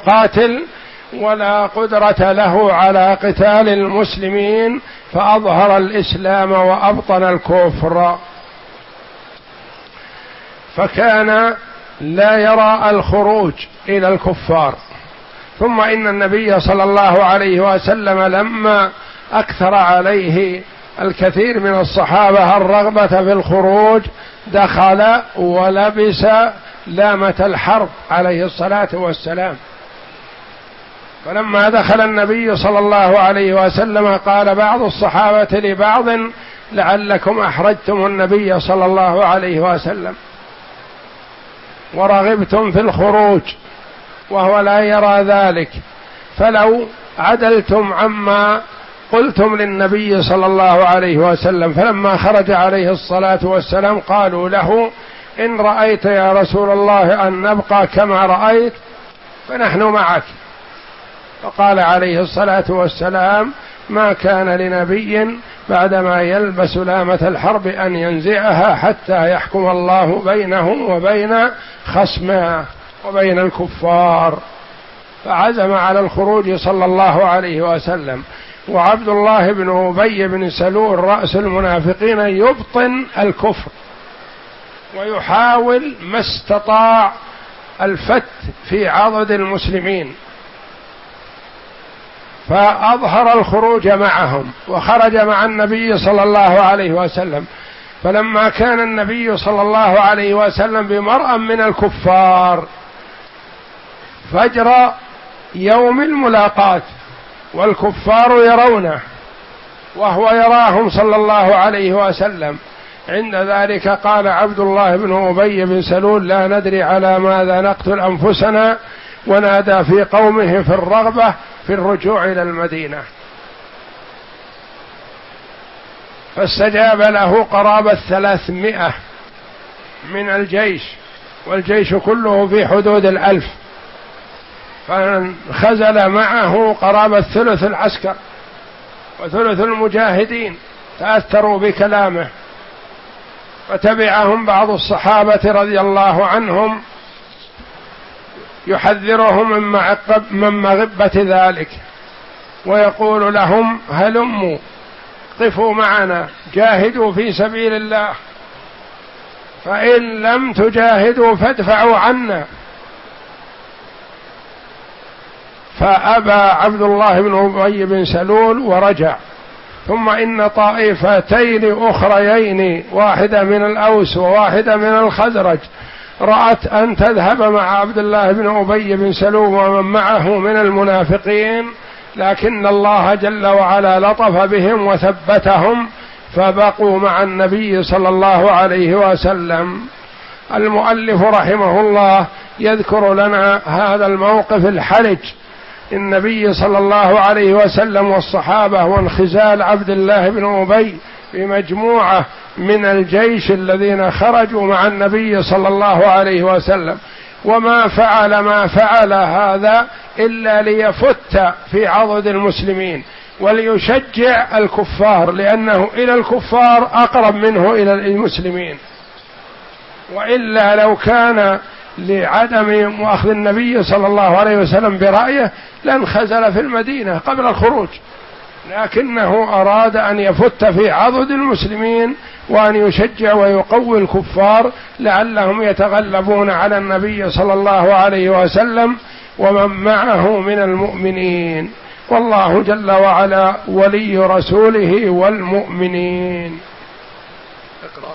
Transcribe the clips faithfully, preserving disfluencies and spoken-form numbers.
يقاتل ولا قدرة له على قتال المسلمين، فأظهر الإسلام وأبطن الكفر، فكان لا يرى الخروج إلى الكفار. ثم إن النبي صلى الله عليه وسلم لما أكثر عليه الكثير من الصحابة الرغبة في الخروج دخل ولبس لامة الحرب عليه الصلاة والسلام. فلما دخل النبي صلى الله عليه وسلم قال بعض الصحابة لبعض: لعلكم أحرجتم النبي صلى الله عليه وسلم ورغبتم في الخروج وهو لا يرى ذلك، فلو عدلتم عما قلتم للنبي صلى الله عليه وسلم. فلما خرج عليه الصلاة والسلام قالوا له: إن رأيت يا رسول الله أن نبقى كما رأيت فنحن معك. فقال عليه الصلاة والسلام: ما كان لنبي بعدما يلبس لامة الحرب أن ينزعها حتى يحكم الله بينه وبين خصمه وبين الكفار. فعزم على الخروج صلى الله عليه وسلم. وعبد الله بن أبي بن سلول رأس المنافقين يبطن الكفر ويحاول ما استطاع الفت في عضد المسلمين، فأظهر الخروج معهم وخرج مع النبي صلى الله عليه وسلم. فلما كان النبي صلى الله عليه وسلم بمرأ من الكفار فجر يوم الملاقاة والكفار يرونه وهو يراهم صلى الله عليه وسلم، عند ذلك قال عبد الله بن أبي بن سلول: لا ندري على ماذا نقتل أنفسنا، ونادى في قومه في الرغبة في الرجوع إلى المدينة. فاستجاب له قرابة ثلاثمائة من الجيش، والجيش كله في حدود الألف، فانخزل معه قرابة ثلث العسكر وثلث المجاهدين تأثروا بكلامه. فتبعهم بعض الصحابة رضي الله عنهم يحذرهم من مغبة ذلك ويقول لهم: هلموا قفوا معنا، جاهدوا في سبيل الله، فإن لم تجاهدوا فادفعوا عنا. فأبى عبد الله بن أبي بن سلول ورجع. ثم إن طائفتين أخريين، واحدة من الأوس وواحدة من الخزرج، رأت أن تذهب مع عبد الله بن أبي بن سلول ومن معه من المنافقين، لكن الله جل وعلا لطف بهم وثبتهم فبقوا مع النبي صلى الله عليه وسلم. المؤلف رحمه الله يذكر لنا هذا الموقف الحرج النبي صلى الله عليه وسلم والصحابة، وانخزال عبد الله بن أبي بمجموعة من الجيش الذين خرجوا مع النبي صلى الله عليه وسلم، وما فعل ما فعل هذا إلا ليفت في عضد المسلمين وليشجع الكفار، لأنه إلى الكفار أقرب منه إلى المسلمين. وإلا لو كان لعدم أخذ النبي صلى الله عليه وسلم برأيه لانخزل في المدينة قبل الخروج، لكنه أراد أن يفت في عضد المسلمين وأن يشجع ويقوي الكفار لعلهم يتغلبون على النبي صلى الله عليه وسلم ومن معه من المؤمنين. والله جل وعلا ولي رسوله والمؤمنين. اقرأ.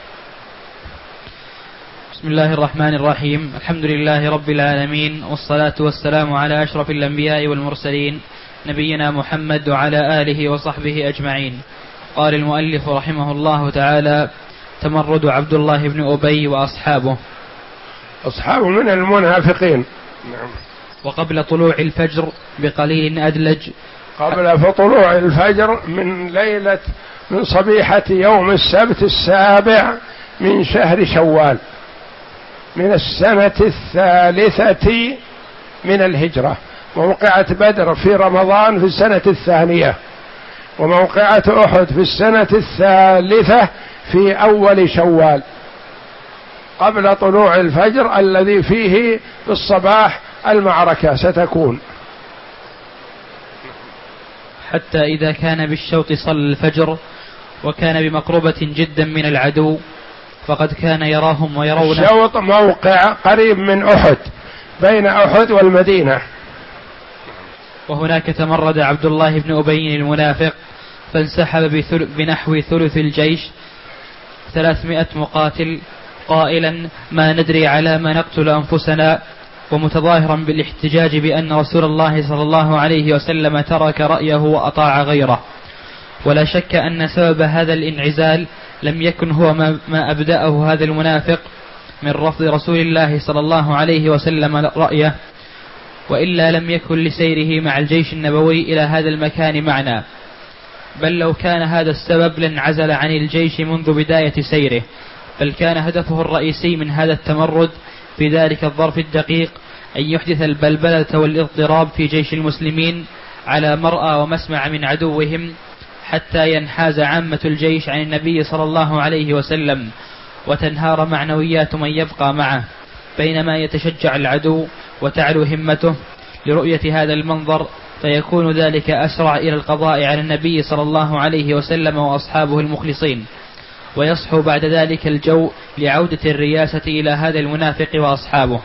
بسم الله الرحمن الرحيم. الحمد لله رب العالمين، والصلاة والسلام على أشرف الأنبياء والمرسلين نبينا محمد وعلى آله وصحبه أجمعين. قال المؤلف رحمه الله تعالى: تمرد عبد الله بن أبي وأصحابه. أصحابه من المنافقين. نعم. وقبل طلوع الفجر بقليل أدلج، قبل طلوع الفجر من ليلة من صبيحة يوم السبت السابع من شهر شوال من السنة الثالثة من الهجرة. موقعة بدر في رمضان في السنة الثانية، وموقعة أحد في السنة الثالثة في أول شوال، قبل طلوع الفجر الذي فيه في الصباح المعركة ستكون. حتى إذا كان بالشوط صلى الفجر وكان بمقربة جدا من العدو فقد كان يراهم ويرونه. الشوط موقع قريب من أحد، بين أحد والمدينة. وهناك تمرد عبد الله بن أبي المنافق فانسحب بنحو ثلث الجيش ثلاثمائة مقاتل قائلا ما ندري على ما نقتل أنفسنا، ومتظاهرا بالاحتجاج بأن رسول الله صلى الله عليه وسلم ترك رأيه وأطاع غيره. ولا شك أن سبب هذا الانعزال لم يكن هو ما أبدأه هذا المنافق من رفض رسول الله صلى الله عليه وسلم رأيه، وإلا لم يكن لسيره مع الجيش النبوي إلى هذا المكان معنى، بل لو كان هذا السبب لانعزل عن الجيش منذ بداية سيره، بل كان هدفه الرئيسي من هذا التمرد في ذلك الظرف الدقيق أن يحدث البلبلة والاضطراب في جيش المسلمين على مرأى ومسمع من عدوهم، حتى ينحاز عامة الجيش عن النبي صلى الله عليه وسلم وتنهار معنويات من يبقى معه، بينما يتشجع العدو وتعلو همته لرؤية هذا المنظر، فيكون ذلك أسرع إلى القضاء على النبي صلى الله عليه وسلم وأصحابه المخلصين، ويصحو بعد ذلك الجو لعودة الرياسة إلى هذا المنافق وأصحابه،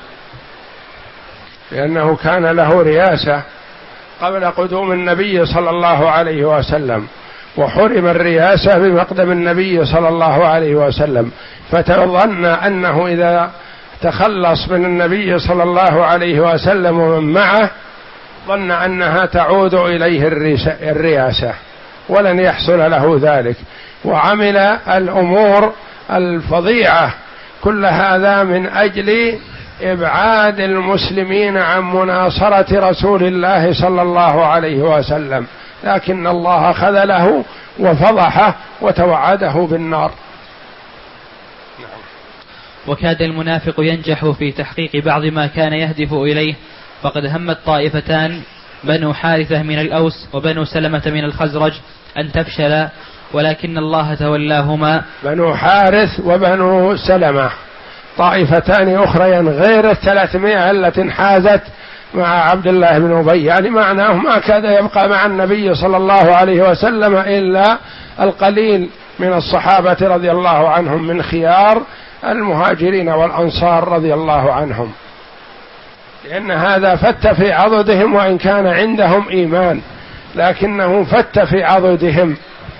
لأنه كان له رياسة قبل قدوم النبي صلى الله عليه وسلم، وحرم الرياسة بمقدم النبي صلى الله عليه وسلم، فتظن أنه إذا تخلص من النبي صلى الله عليه وسلم ومن معه ظن أنها تعود إليه الرياسة، ولن يحصل له ذلك، وعمل الأمور الفظيعة كل هذا من أجل إبعاد المسلمين عن مناصرة رسول الله صلى الله عليه وسلم، لكن الله خذله وفضحه وتوعده بالنار. وكاد المنافق ينجح في تحقيق بعض ما كان يهدف إليه، فقد همت طائفتان بنو حارثة من الأوس وبنو سلمة من الخزرج أن تفشلا، ولكن الله تولاهما. بنو حارث وبنو سلمة طائفتان أخريان غير الثلاثمائة التي انحازت مع عبد الله بن أبي، يعني معناه ما كاد يبقى مع النبي صلى الله عليه وسلم إلا القليل من الصحابة رضي الله عنهم من خيار المهاجرين والأنصار رضي الله عنهم، لأن هذا فت في عضدهم، وإن كان عندهم إيمان لكنه فت في عضدهم.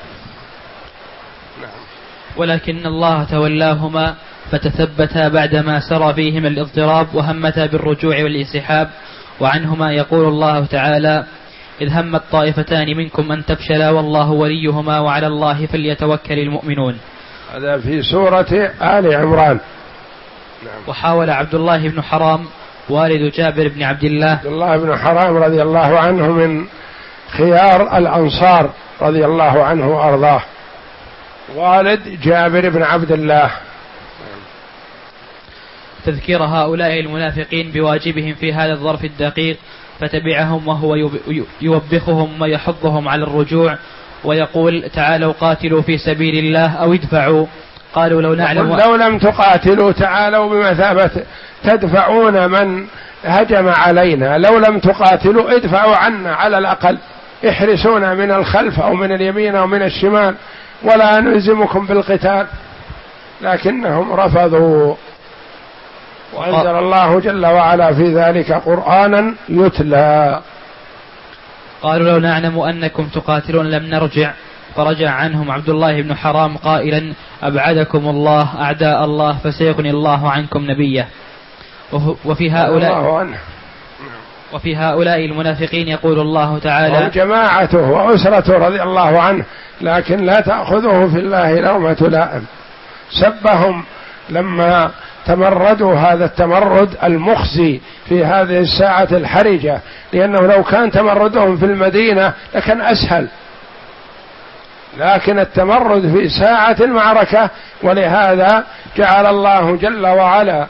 ولكن الله تولاهما فتثبتا بعدما سرى فيهما الاضطراب وهمتا بالرجوع والانسحاب، وعنهما يقول الله تعالى إذ همت طائفتان منكم أن تفشلا والله وليهما وعلى الله فليتوكل المؤمنون. هذا في سورة آل عمران. وحاول عبد الله بن حرام والد جابر بن عبد الله عبد الله بن حرام رضي الله عنه من خيار الأنصار رضي الله عنه وأرضاه، والد جابر بن عبد الله، تذكير هؤلاء المنافقين بواجبهم في هذا الظرف الدقيق، فتبعهم وهو يوبخهم ويحضهم على الرجوع ويقول تعالوا قاتلوا في سبيل الله أو ادفعوا. قالوا لو نعلم لو لم تقاتلوا تعالوا بمثابة تدفعون من هجم علينا، لو لم تقاتلوا ادفعوا عنا، على الأقل احرسونا من الخلف أو من اليمين أو من الشمال ولا نلزمكم بالقتال، لكنهم رفضوا، وأنزل الله جل وعلا في ذلك قرآنا يتلى. قالوا لو نعلم أنكم تقاتلون لم نرجع، فرجع عنهم عبد الله بن حرام قائلا أبعدكم الله أعداء الله فسيغني الله عنكم نبيه. وفي هؤلاء وفي هؤلاء المنافقين يقول الله تعالى جماعته وأسرته رضي الله عنه، لكن لا تأخذه في الله لومة لائم، سبهم لما تمردوا هذا التمرد المخزي في هذه الساعة الحرجة، لأنه لو كان تمردهم في المدينة لكان أسهل، لكن التمرد في ساعة المعركة، ولهذا جعل الله جل وعلا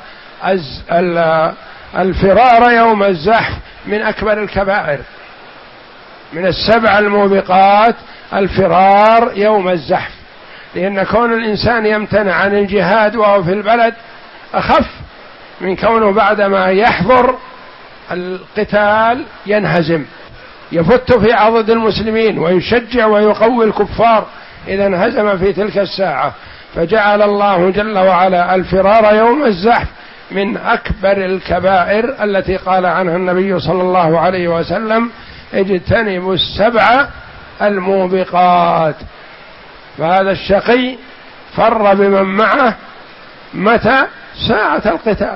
الفرار يوم الزحف من أكبر الكبائر، من السبع الموبقات الفرار يوم الزحف، لأن كون الإنسان يمتنع عن الجهاد وهو في البلد أخف من كونه بعدما يحضر القتال ينهزم، يفت في عضد المسلمين ويشجع ويقوي الكفار إذا انهزم في تلك الساعة. فجعل الله جل وعلا الفرار يوم الزحف من أكبر الكبائر التي قال عنها النبي صلى الله عليه وسلم: اجتنبوا السبع الموبقات. فهذا الشقي فر بمن معه متى؟ ساعة القتال.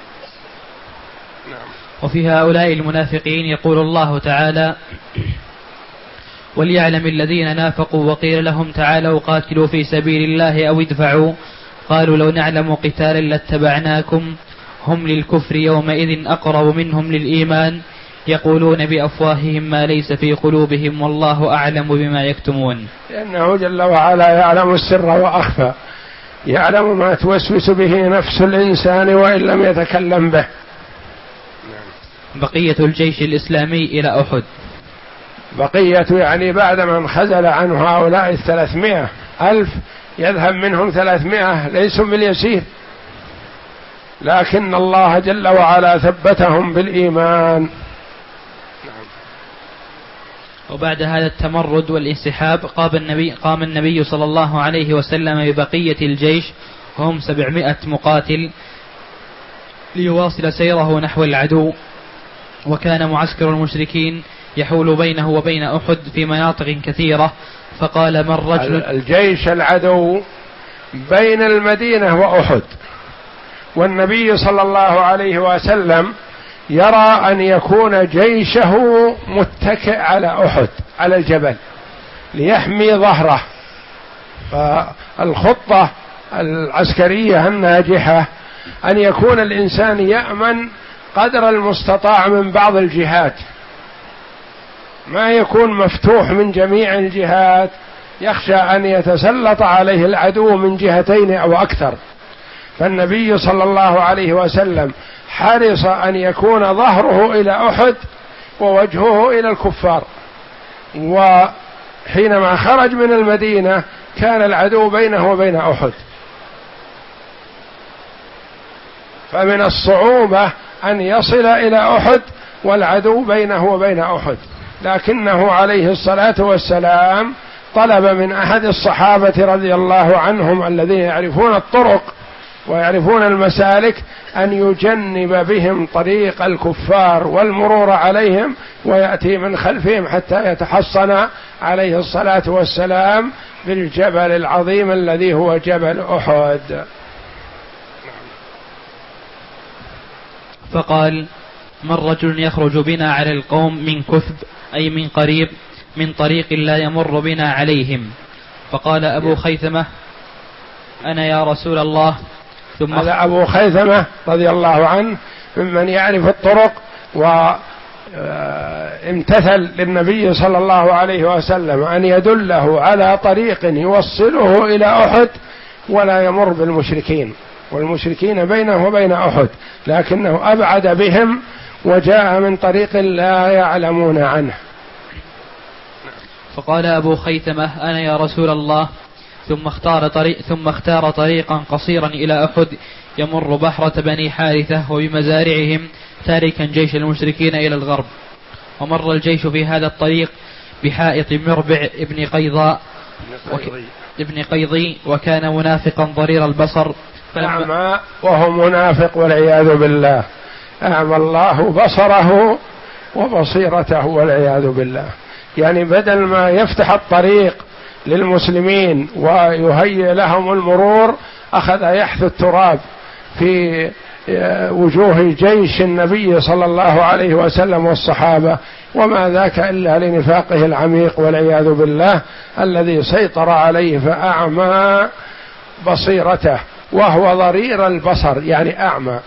وفي هؤلاء المنافقين يقول الله تعالى: وليعلم الذين نافقوا وقيل لهم تعالوا قاتلوا في سبيل الله أو ادفعوا قالوا لو نعلم قتالا لاتبعناكم هم للكفر يومئذ أقرب منهم للإيمان يقولون بأفواههم ما ليس في قلوبهم والله أعلم بما يكتمون. لأنه جل وعلا يعلم السر وأخفى، يعلم ما توسوس به نفس الإنسان وإن لم يتكلم به. بقية الجيش الإسلامي إلى أحد. بقية يعني بعد ما انخزل عنه هؤلاء الثلاثمائة ألف يذهب منهم ثلاثمائة ليسوا باليسير، لكن الله جل وعلا ثبتهم بالإيمان. وبعد هذا التمرد والانسحاب قام النبي, قام النبي صلى الله عليه وسلم ببقية الجيش هم سبعمائة مقاتل ليواصل سيره نحو العدو. وكان معسكر المشركين يحول بينه وبين أحد في مناطق كثيرة. فقال: من رجل الجيش العدو بين المدينة وأحد، والنبي صلى الله عليه وسلم يرى أن يكون جيشه متكئ على أحد على الجبل ليحمي ظهره. فالخطة العسكرية الناجحة أن يكون الإنسان يأمن قدر المستطاع من بعض الجهات، ما يكون مفتوح من جميع الجهات يخشى أن يتسلط عليه العدو من جهتين أو أكثر. فالنبي صلى الله عليه وسلم حرص أن يكون ظهره إلى أحد ووجهه إلى الكفار. وحينما خرج من المدينة كان العدو بينه وبين أحد، فمن الصعوبة أن يصل إلى أحد والعدو بينه وبين أحد، لكنه عليه الصلاة والسلام طلب من أحد الصحابة رضي الله عنهم الذين يعرفون الطرق ويعرفون المسالك أن يجنب بهم طريق الكفار والمرور عليهم ويأتي من خلفهم حتى يتحصن عليه الصلاة والسلام بالجبل العظيم الذي هو جبل أحد. فقال: من رجل يخرج بنا على القوم من كثب أي من قريب من طريق لا يمر بنا عليهم. فقال أبو خيثمة: أنا يا رسول الله. ثم هذا أبو خيثمة رضي الله عنه ممن يعرف الطرق وامتثل للنبي صلى الله عليه وسلم أن يدله على طريق يوصله إلى أحد ولا يمر بالمشركين، والمشركين بينه وبين أحد، لكنه أبعد بهم وجاء من طريق لا يعلمون عنه. فقال أبو خيثمة: أنا يا رسول الله. ثم اختار طريق ثم اختار طريقا قصيرا إلى أحد يمر بحرة بني حارثة وبمزارعهم تاركا جيش المشركين إلى الغرب. ومر الجيش في هذا الطريق بحائط مربع ابن قيضاء وك... ابن قيضي وكان منافقا ضرير البصر. أعمى وهو منافق والعياذ بالله، أعمى الله بصره وبصيرته والعياذ بالله. يعني بدل ما يفتح الطريق للمسلمين ويهيئ لهم المرور أخذ يحث التراب في وجوه جيش النبي صلى الله عليه وسلم والصحابة، وما ذاك إلا لنفاقه العميق والعياذ بالله الذي سيطر عليه فأعمى بصيرته وهو ضرير البصر يعني أعمى.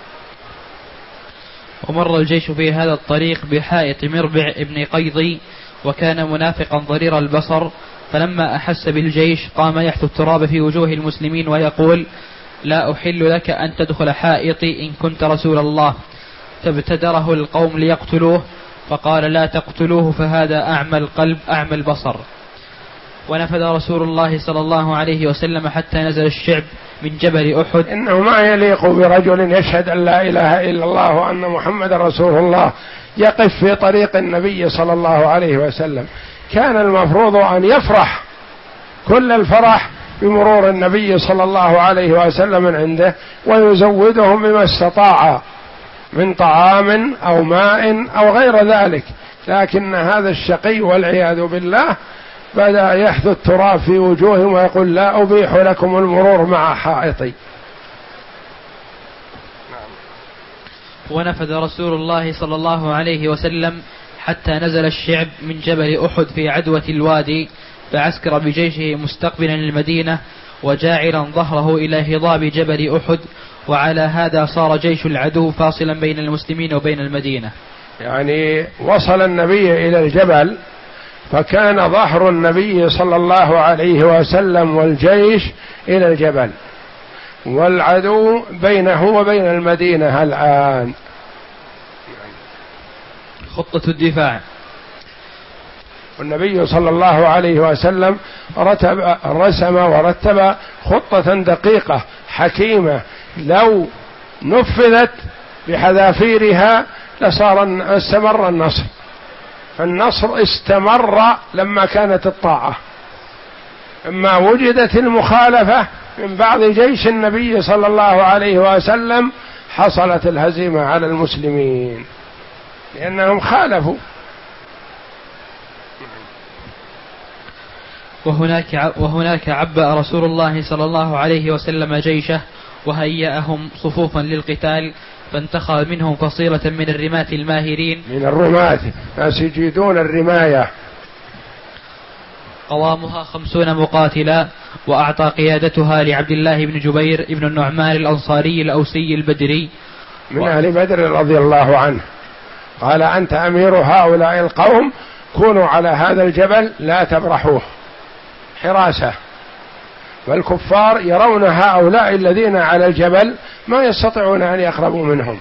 ومر الجيش في هذا الطريق بحائط مربع ابن قيضي وكان منافقا ضرير البصر. فلما أحس بالجيش قام يحث التراب في وجوه المسلمين ويقول: لا أحل لك أن تدخل حائطي إن كنت رسول الله. فابتدره القوم ليقتلوه، فقال: لا تقتلوه فهذا أعمى القلب أعمى البصر. ونفذ رسول الله صلى الله عليه وسلم حتى نزل الشعب من جبل أحد. إنه ما يليق برجل يشهد أن لا إله إلا الله وأن محمد رسول الله يقف في طريق النبي صلى الله عليه وسلم. كان المفروض أن يفرح كل الفرح بمرور النبي صلى الله عليه وسلم من عنده، ويزودهم بما استطاع من طعام أو ماء أو غير ذلك، لكن هذا الشقي والعياذ بالله بدأ يحدث تراب في وجوههم ويقول لا أبيح لكم المرور مع حائطي. ونفذ رسول الله صلى الله عليه وسلم حتى نزل الشعب من جبل أحد في عدوة الوادي، فعسكر بجيشه مستقبلا المدينة وجاعلا ظهره إلى هضاب جبل أحد، وعلى هذا صار جيش العدو فاصلا بين المسلمين وبين المدينة. يعني وصل النبي إلى الجبل، فكان ظهر النبي صلى الله عليه وسلم والجيش إلى الجبل، والعدو بينه وبين المدينة الآن. خطة الدفاع. والنبي صلى الله عليه وسلم رتب رسم ورتب خطة دقيقة حكيمة، لو نفذت بحذافيرها لصار استمر النصر، فالنصر استمر لما كانت الطاعة. اما وجدت المخالفة من بعض جيش النبي صلى الله عليه وسلم حصلت الهزيمة على المسلمين لأنهم خالفوا. وهناك وهناك عبأ رسول الله صلى الله عليه وسلم جيشه وهيأهم صفوفا للقتال، فانتخب منهم فصيلة من الرماة الماهرين، من الرماة ناس يجيدون الرماية، قوامها خمسون مقاتلا، وأعطى قيادتها لعبد الله بن جبير بن النعمان الأنصاري الأوسي البدري من أهل بدر رضي الله عنه. قال أنت أمير هؤلاء القوم، كونوا على هذا الجبل لا تبرحوه حراسة، والكفار يرون هؤلاء الذين على الجبل ما يستطيعون أن يقربوا منهم،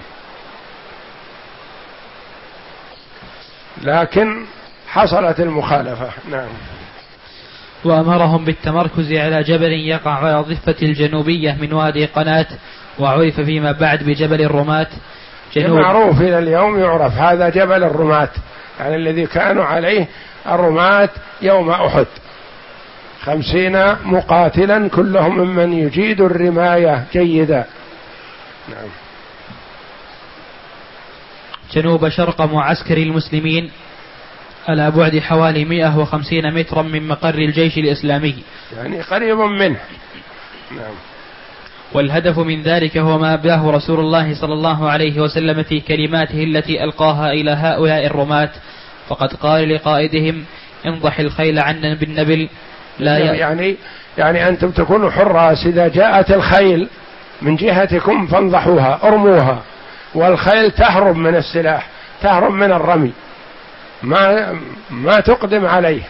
لكن حصلت المخالفة. نعم. وأمرهم بالتمركز على جبل يقع على الضفة الجنوبية من وادي قناة، وعرف فيما بعد بجبل الرماة. معروف إلى اليوم يعرف هذا جبل الرماة، يعني الذي كانوا عليه الرماة يوم أحد، خمسين مقاتلا كلهم ممن يجيد الرماية جيدا. نعم. جنوب شرق معسكر المسلمين على بعد حوالي مئة وخمسين مترا من مقر الجيش الإسلامي، يعني قريب منه. نعم. والهدف من ذلك هو ما أبداه رسول الله صلى الله عليه وسلم في كلماته التي ألقاها إلى هؤلاء الرماة، فقد قال لقائدهم انضح الخيل عنا بالنبل لا ي... يعني يعني أنتم تكونوا حراس، إذا جاءت الخيل من جهتكم فانضحوها ارموها، والخيل تهرب من السلاح، تهرب من الرمي، ما ما تقدم عليه.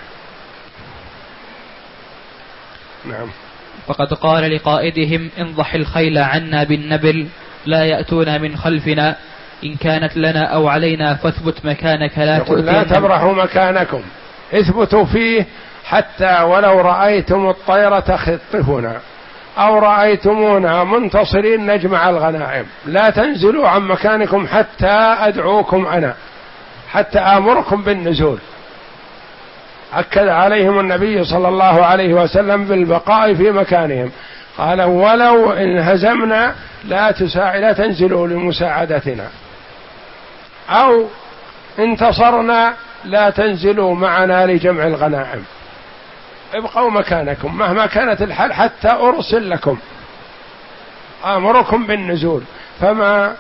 نعم. فقد قال لقائدهم انضح الخيل عنا بالنبل لا يأتون من خلفنا، إن كانت لنا أو علينا فاثبت مكانك لا تؤتون، لا تبرحوا مكانكم، اثبتوا فيه حتى ولو رأيتم الطير تخطفنا أو رأيتمونا منتصرين نجمع الغنائم، لا تنزلوا عن مكانكم حتى أدعوكم أنا، حتى آمركم بالنزول. أكد عليهم النبي صلى الله عليه وسلم بالبقاء في مكانهم، قال ولو انهزمنا لا تساعد لا تنزلوا لمساعدتنا، أو انتصرنا لا تنزلوا معنا لجمع الغنائم، ابقوا مكانكم مهما كانت الحال حتى أرسل لكم آمركم بالنزول. فما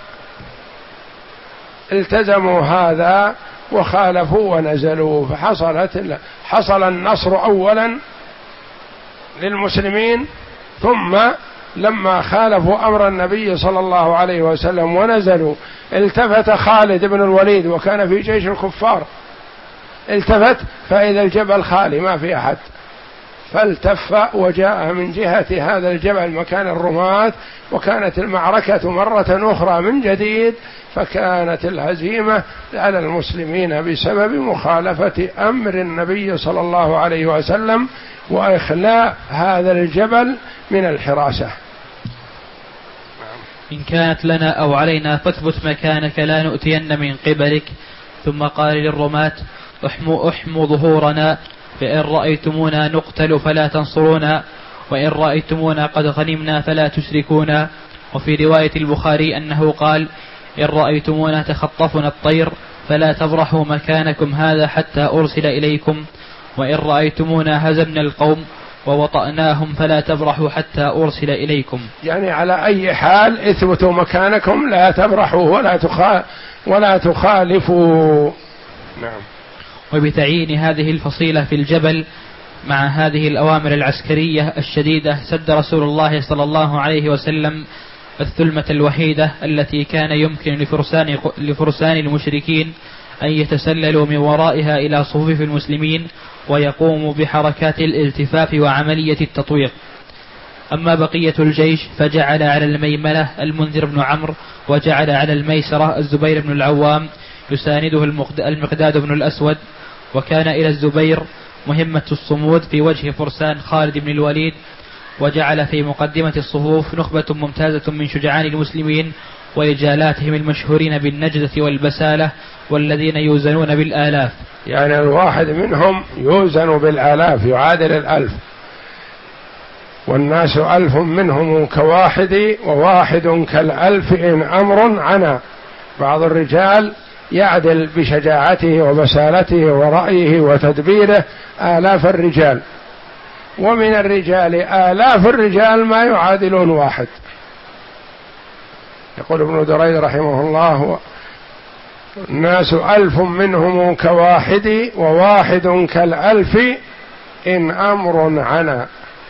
التزموا هذا وخالفوا ونزلوا، فحصلت حصل النصر أولا للمسلمين، ثم لما خالفوا أمر النبي صلى الله عليه وسلم ونزلوا التفت خالد بن الوليد وكان في جيش الكفار، التفت فإذا الجبل خالي ما في أحد، فالتف وجاء من جهة هذا الجبل مكان الرماة، وكانت المعركة مرة أخرى من جديد، فكانت الهزيمة على المسلمين بسبب مخالفة أمر النبي صلى الله عليه وسلم وإخلاء هذا الجبل من الحراسة. إن كانت لنا أو علينا فاثبت مكانك لا نؤتين من قبلك. ثم قال للرماة احموا احموا ظهورنا، فإن رأيتمونا نقتل فلا تنصرونا، وإن رأيتمونا قد غنمنا فلا تشركونا. وفي رواية البخاري أنه قال إن رأيتمونا تخطفنا الطير فلا تبرحوا مكانكم هذا حتى أرسل إليكم، وإن رأيتمونا هزمنا القوم ووطأناهم فلا تبرحوا حتى أرسل إليكم. يعني على أي حال اثبتوا مكانكم، لا تبرحوا ولا تخا ولا تخالفوا. نعم. وبتعيين هذه الفصيلة في الجبل مع هذه الأوامر العسكرية الشديدة سد رسول الله صلى الله عليه وسلم الثلمة الوحيدة التي كان يمكن لفرسان, لفرسان المشركين أن يتسللوا من ورائها إلى صفوف المسلمين ويقوموا بحركات الالتفاف وعملية التطويق. أما بقية الجيش فجعل على الميمنة المنذر بن عمرو، وجعل على الميسرة الزبير بن العوام يسانده المقداد بن الأسود. وكان إلى الزبير مهمة الصمود في وجه فرسان خالد بن الوليد، وجعل في مقدمة الصفوف نخبة ممتازة من شجعان المسلمين ورجالاتهم المشهورين بالنجدة والبسالة والذين يوزنون بالآلاف. يعني الواحد منهم يوزن بالآلاف يعادل الألف، والناس ألف منهم كواحد وواحد كالألف إن أمر عنا. بعض الرجال يعدل بشجاعته وبسالته ورأيه وتدبيره آلاف الرجال، ومن الرجال آلاف الرجال ما يعادلون واحد. يقول ابن دريد رحمه الله الناس ألف منهم كواحد وواحد كالألف إن أمر عنا.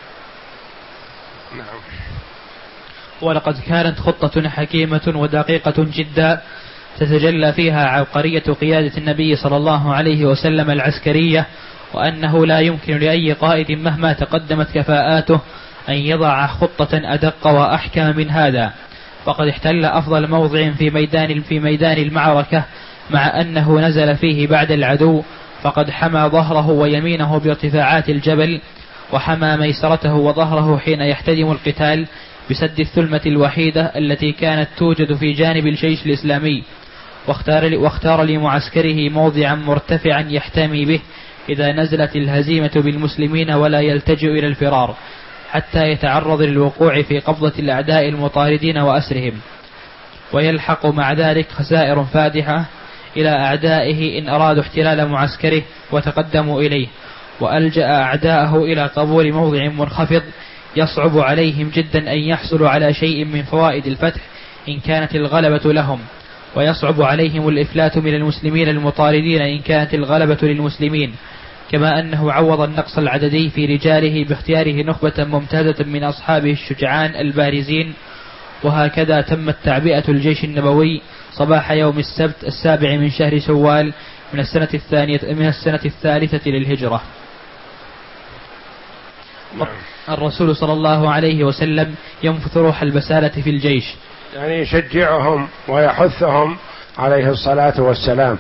نعم. ولقد كانت خطة حكيمة ودقيقة جدا تتجلى فيها عبقرية قيادة النبي صلى الله عليه وسلم العسكرية، وأنه لا يمكن لأي قائد مهما تقدمت كفاءاته أن يضع خطة أدق وأحكم من هذا. فقد احتل أفضل موضع في ميدان في ميدان المعركة، مع أنه نزل فيه بعد العدو، فقد حمى ظهره ويمينه بارتفاعات الجبل، وحمى ميسرته وظهره حين يحتدم القتال بسد الثلمة الوحيدة التي كانت توجد في جانب الجيش الإسلامي. واختار, واختار لمعسكره موضعا مرتفعا يحتمي به إذا نزلت الهزيمة بالمسلمين ولا يلتجئ إلى الفرار، حتى يتعرض للوقوع في قبضة الأعداء المطاردين وأسرهم، ويلحق مع ذلك خسائر فادحة إلى أعدائه إن أرادوا احتلال معسكره وتقدموا إليه. وألجأ أعداءه إلى قبول موضع منخفض يصعب عليهم جدا أن يحصلوا على شيء من فوائد الفتح إن كانت الغلبة لهم، ويصعب عليهم الإفلات من المسلمين المطاردين إن كانت الغلبة للمسلمين. كما أنه عوض النقص العددي في رجاله باختياره نخبة ممتازة من أصحابه الشجعان البارزين. وهكذا تمت تعبئة الجيش النبوي صباح يوم السبت السابع من شهر سوال من السنة الثانية من السنة الثالثة للهجرة. الرسول صلى الله عليه وسلم ينفث روح البسالة في الجيش، يعني يشجعهم ويحثهم عليه الصلاة والسلام.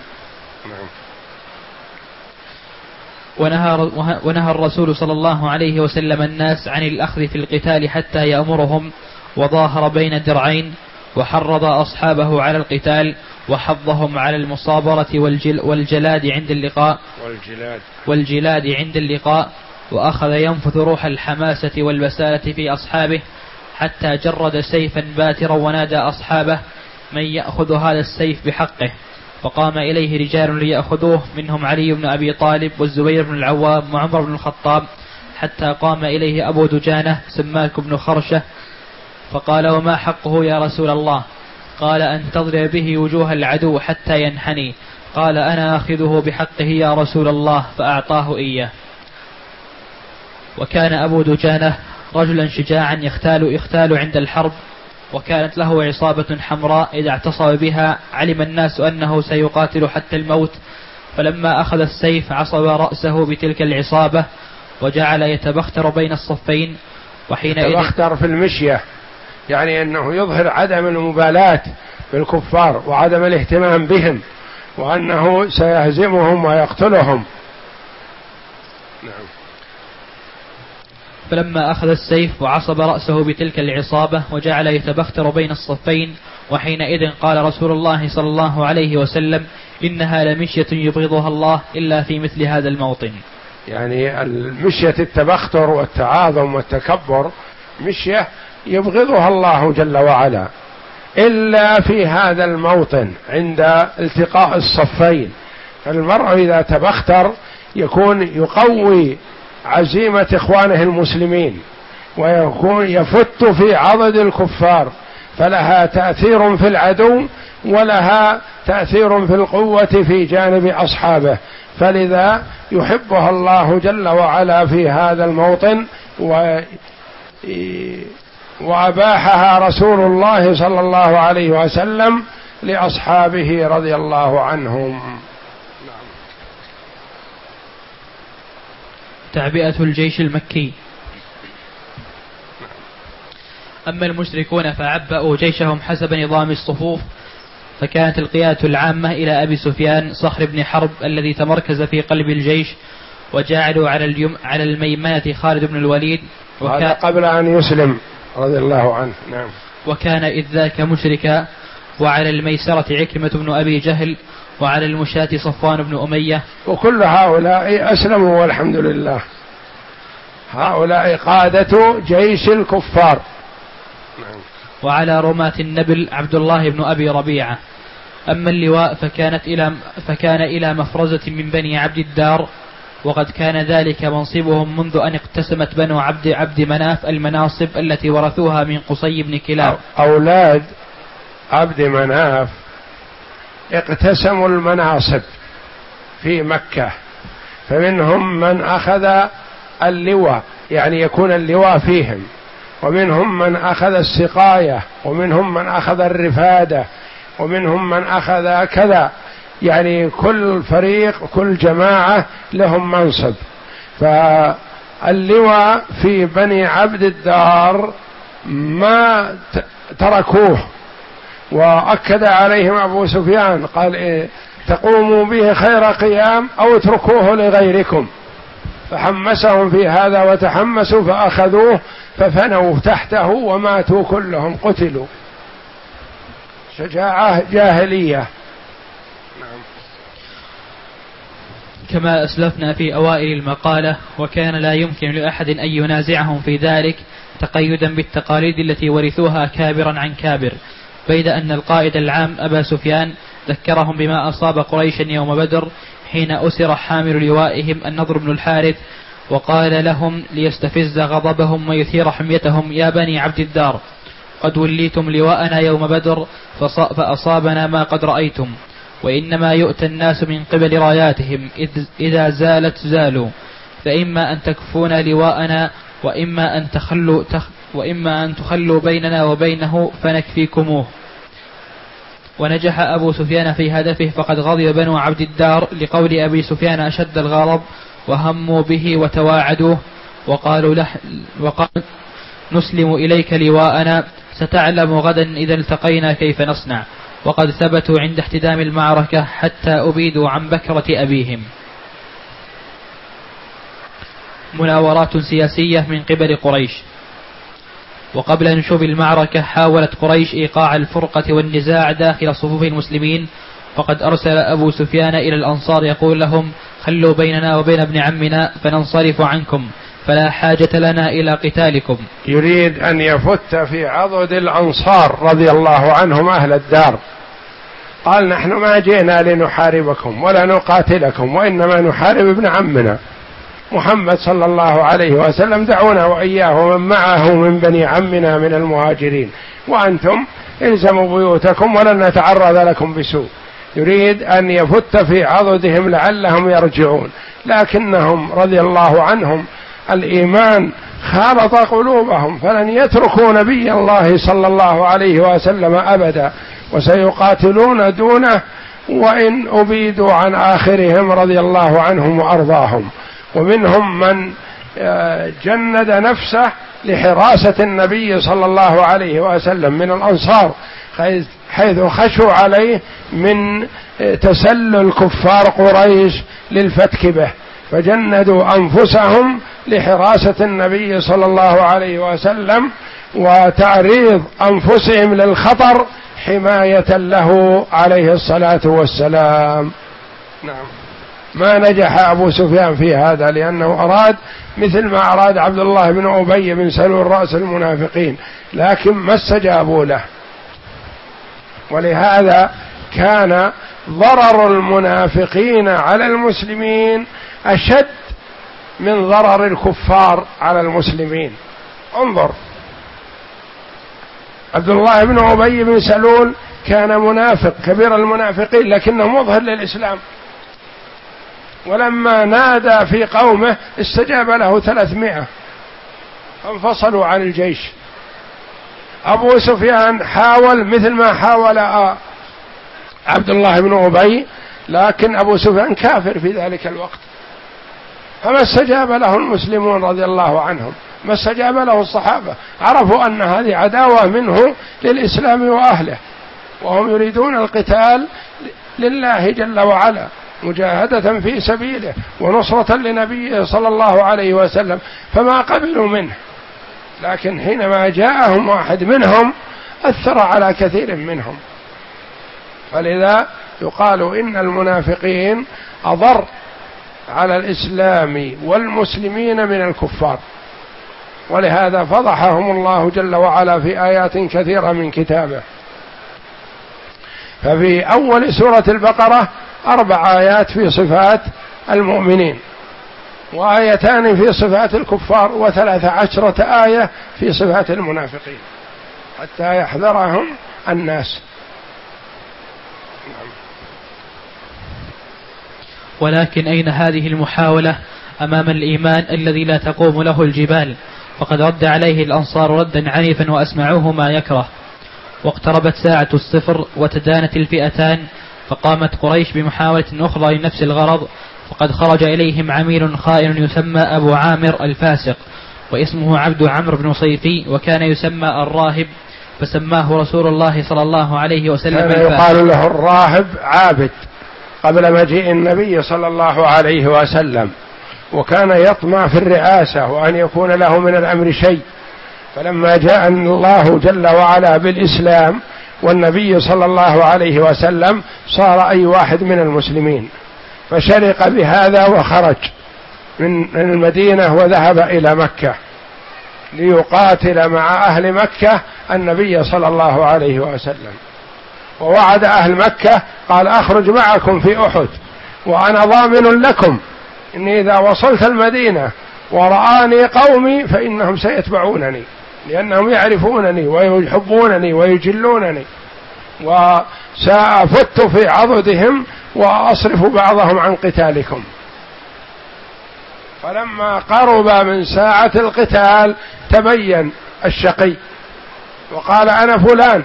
ونهى, ونهى الرسول صلى الله عليه وسلم الناس عن الأخذ في القتال حتى يأمرهم، وظاهر بين الدرعين، وحرض أصحابه على القتال، وحضهم على المصابرة والجل والجلاد عند اللقاء والجلاد, والجلاد عند اللقاء. وأخذ ينفث روح الحماسة والبسالة في أصحابه حتى جرد سيفا باترا ونادى أصحابه من يأخذ هذا السيف بحقه، فقام إليه رجال ليأخذوه، منهم علي بن أبي طالب والزبير بن العوام وعمر بن الخطاب، حتى قام إليه أبو دجانة سماك بن خرشة فقال وما حقه يا رسول الله؟ قال أن تضرب به وجوه العدو حتى ينحني. قال أنا آخذه بحقه يا رسول الله، فأعطاه إياه. وكان أبو دجانة رجلا شجاعا يختال, يختال عند الحرب، وكانت له عصابة حمراء إذا اعتصم بها علم الناس أنه سيقاتل حتى الموت، فلما أخذ السيف عصب رأسه بتلك العصابة وجعل يتبختر بين الصفين، وحينئذ يتبختر في المشية، يعني أنه يظهر عدم المبالاة بالكفار وعدم الاهتمام بهم، وأنه سيهزمهم ويقتلهم. نعم. فلما أخذ السيف وعصب رأسه بتلك العصابة وجعل يتبختر بين الصفين، وحينئذ قال رسول الله صلى الله عليه وسلم: إنها لمشية يبغضها الله إلا في مثل هذا الموطن. يعني المشية التبختر والتعاظم والتكبر مشية يبغضها الله جل وعلا إلا في هذا الموطن عند التقاء الصفين. فالمرء إذا تبختر يكون يقوي عزيمة إخوانه المسلمين، ويكون يفت في عضد الكفار، فلها تأثير في العدو ولها تأثير في القوة في جانب أصحابه، فلذا يحبها الله جل وعلا في هذا الموطن، و وأباحها رسول الله صلى الله عليه وسلم لأصحابه رضي الله عنهم. تعبئة الجيش المكي. أما المشركون فعبأوا جيشهم حسب نظام الصفوف، فكانت القيادة العامة إلى أبي سفيان صخر بن حرب الذي تمركز في قلب الجيش، وجعلوا على اليم على الميمنة خالد بن الوليد، وهذا قبل أن يسلم رضي الله عنه. نعم. وكان إذ ذاك مشركا. وعلى الميسرة عكرمة بن أبي جهل، وعلى المشاة صفوان بن أمية. وكل هؤلاء أسلموا والحمد لله، هؤلاء قادة جيش الكفار. وعلى رماة النبل عبد الله بن أبي ربيعة. أما اللواء فكانت إلى فكان إلى مفرزة من بني عبد الدار، وقد كان ذلك منصبهم منذ أن اقتسمت بنو عبد عبد مناف المناصب التي ورثوها من قصي بن كلاب. أولاد عبد مناف اقتسموا المناصب في مكة، فمنهم من أخذ اللواء، يعني يكون اللواء فيهم، ومنهم من أخذ السقاية، ومنهم من أخذ الرفادة، ومنهم من أخذ كذا، يعني كل فريق كل جماعة لهم منصب. فاللواء في بني عبد الدار ما تركوه، وأكد عليهم أبو سفيان قال: إيه تقوموا به خير قيام أو اتركوه لغيركم، فحمسهم في هذا وتحمسوا فأخذوه ففنوا تحته وماتوا كلهم، قتلوا. شجاعة جاهلية. كما أسلفنا في أوائل المقالة، وكان لا يمكن لأحد أن ينازعهم في ذلك تقيدا بالتقاليد التي ورثوها كابرا عن كابر، بيد أن القائد العام أبا سفيان ذكرهم بما أصاب قريشا يوم بدر حين أسر حامل لوائهم النضر بن الحارث، وقال لهم ليستفز غضبهم ويثير حميتهم: يا بني عبد الدار، قد وليتم لواءنا يوم بدر فأصابنا ما قد رأيتم، وإنما يؤتى الناس من قبل راياتهم، إذا زالت زالوا، فإما أن تكفون لواءنا وإما أن تخلوا تخ وإما أن تخلوا بيننا وبينه فنكفيكموه. ونجح أبو سفيان في هدفه، فقد غضب بنو عبد الدار لقول أبي سفيان أشد الغضب، وهموا به وتواعدوه، وقالوا له وقال: نسلم إليك لواءنا، ستعلم غدا إذا التقينا كيف نصنع. وقد ثبتوا عند احتدام المعركة حتى أبيدوا عن بكرة أبيهم. مناورات سياسية من قبل قريش. وقبل نشوب المعركة حاولت قريش إيقاع الفرقة والنزاع داخل صفوف المسلمين، فقد أرسل أبو سفيان إلى الأنصار يقول لهم: خلوا بيننا وبين ابن عمنا فننصرف عنكم، فلا حاجة لنا إلى قتالكم. يريد أن يفت في عضد الأنصار رضي الله عنهم أهل الدار. قال: نحن ما جئنا لنحاربكم ولا نقاتلكم، وإنما نحارب ابن عمنا محمد صلى الله عليه وسلم، دعونا وإياه ومن معه من بني عمنا من المهاجرين، وأنتم الزموا بيوتكم ولن نتعرض لكم بسوء. يريد أن يفت في عضدهم لعلهم يرجعون، لكنهم رضي الله عنهم الإيمان خالط قلوبهم، فلن يتركوا نبي الله صلى الله عليه وسلم أبدا، وسيقاتلون دونه وإن أبيدوا عن آخرهم رضي الله عنهم وأرضاهم. ومنهم من جند نفسه لحراسة النبي صلى الله عليه وسلم من الأنصار، حيث خشوا عليه من تسلل كفار قريش للفتك به، فجندوا أنفسهم لحراسة النبي صلى الله عليه وسلم وتعريض أنفسهم للخطر حماية له عليه الصلاة والسلام. نعم. ما نجح أبو سفيان في هذا، لأنه أراد مثل ما أراد عبد الله بن أبي بن سلول رأس المنافقين، لكن ما استجابوا له، ولهذا كان ضرر المنافقين على المسلمين أشد من ضرر الكفار على المسلمين. انظر، عبد الله بن أبي بن سلول كان منافق كبير المنافقين، لكنه مظهر للإسلام، ولما نادى في قومه استجاب له ثلاثمائة فانفصلوا عن الجيش. أبو سفيان حاول مثل ما حاول عبد الله بن أبي، لكن أبو سفيان كافر في ذلك الوقت، فما استجاب له المسلمون رضي الله عنهم، ما استجاب له الصحابة، عرفوا أن هذه عداوة منه للإسلام وأهله، وهم يريدون القتال لله جل وعلا، مجاهدة في سبيله ونصرة لنبيه صلى الله عليه وسلم، فما قبلوا منه. لكن حينما جاءهم واحد منهم أثر على كثير منهم، فلذا يقال إن المنافقين أضر على الإسلام والمسلمين من الكفار، ولهذا فضحهم الله جل وعلا في آيات كثيرة من كتابه. ففي أول سورة البقرة أربع آيات في صفات المؤمنين، وآيتان في صفات الكفار، وثلاث عشرة آية في صفات المنافقين حتى يحذرهم الناس. ولكن أين هذه المحاولة أمام الإيمان الذي لا تقوم له الجبال؟ وقد رد عليه الأنصار ردا عنيفا وأسمعوه ما يكره. واقتربت ساعة الصفر وتدانت الفئتان، فقامت قريش بمحاولة أخرى لنفس الغرض، فقد خرج إليهم عميل خائن يسمى أبو عامر الفاسق، واسمه عبد عمرو بن صيفي، وكان يسمى الراهب، فسماه رسول الله صلى الله عليه وسلم كان يقال له الراهب عابد قبل مجيء النبي صلى الله عليه وسلم، وكان يطمع في الرئاسة وأن يكون له من الأمر شيء، فلما جاء الله جل وعلا بالإسلام والنبي صلى الله عليه وسلم صار أي واحد من المسلمين، فشرق بهذا وخرج من المدينة وذهب إلى مكة ليقاتل مع أهل مكة النبي صلى الله عليه وسلم، ووعد أهل مكة قال أخرج معكم في أحد وأنا ضامن لكم إني إذا وصلت المدينة ورآني قومي فإنهم سيتبعونني، لأنهم يعرفونني ويحبونني ويجلونني، وسأفت في عضدهم وأصرف بعضهم عن قتالكم. فلما قرب من ساعة القتال تبين الشقي وقال أنا فلان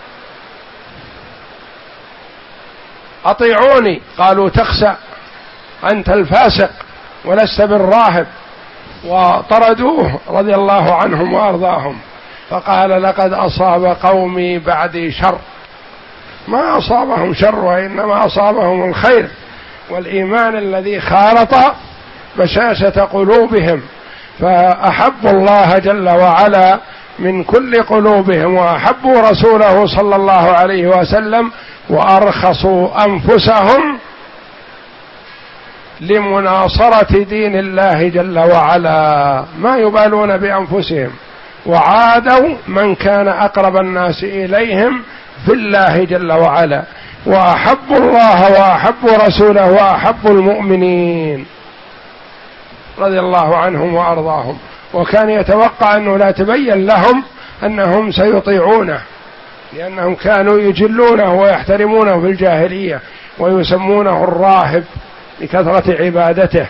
أطيعوني، قالوا تخسأ أنت الفاسق ولست بالراهب، وطردوه رضي الله عنهم وأرضاهم، فقال لقد أصاب قومي بعدي شر، ما أصابهم شر وإنما أصابهم الخير والإيمان الذي خالط بشاشة قلوبهم، فأحبوا الله جل وعلا من كل قلوبهم وأحبوا رسوله صلى الله عليه وسلم، وأرخصوا أنفسهم لمناصرة دين الله جل وعلا، ما يبالون بأنفسهم، وعادوا من كان أقرب الناس إليهم في الله جل وعلا، وأحبوا الله وأحبوا رسوله وأحبوا المؤمنين رضي الله عنهم وأرضاهم، وكان يتوقع أنه لا تبين لهم أنهم سيطيعونه، لأنهم كانوا يجلونه ويحترمونه في الجاهلية ويسمونه الراهب لكثرة عبادته.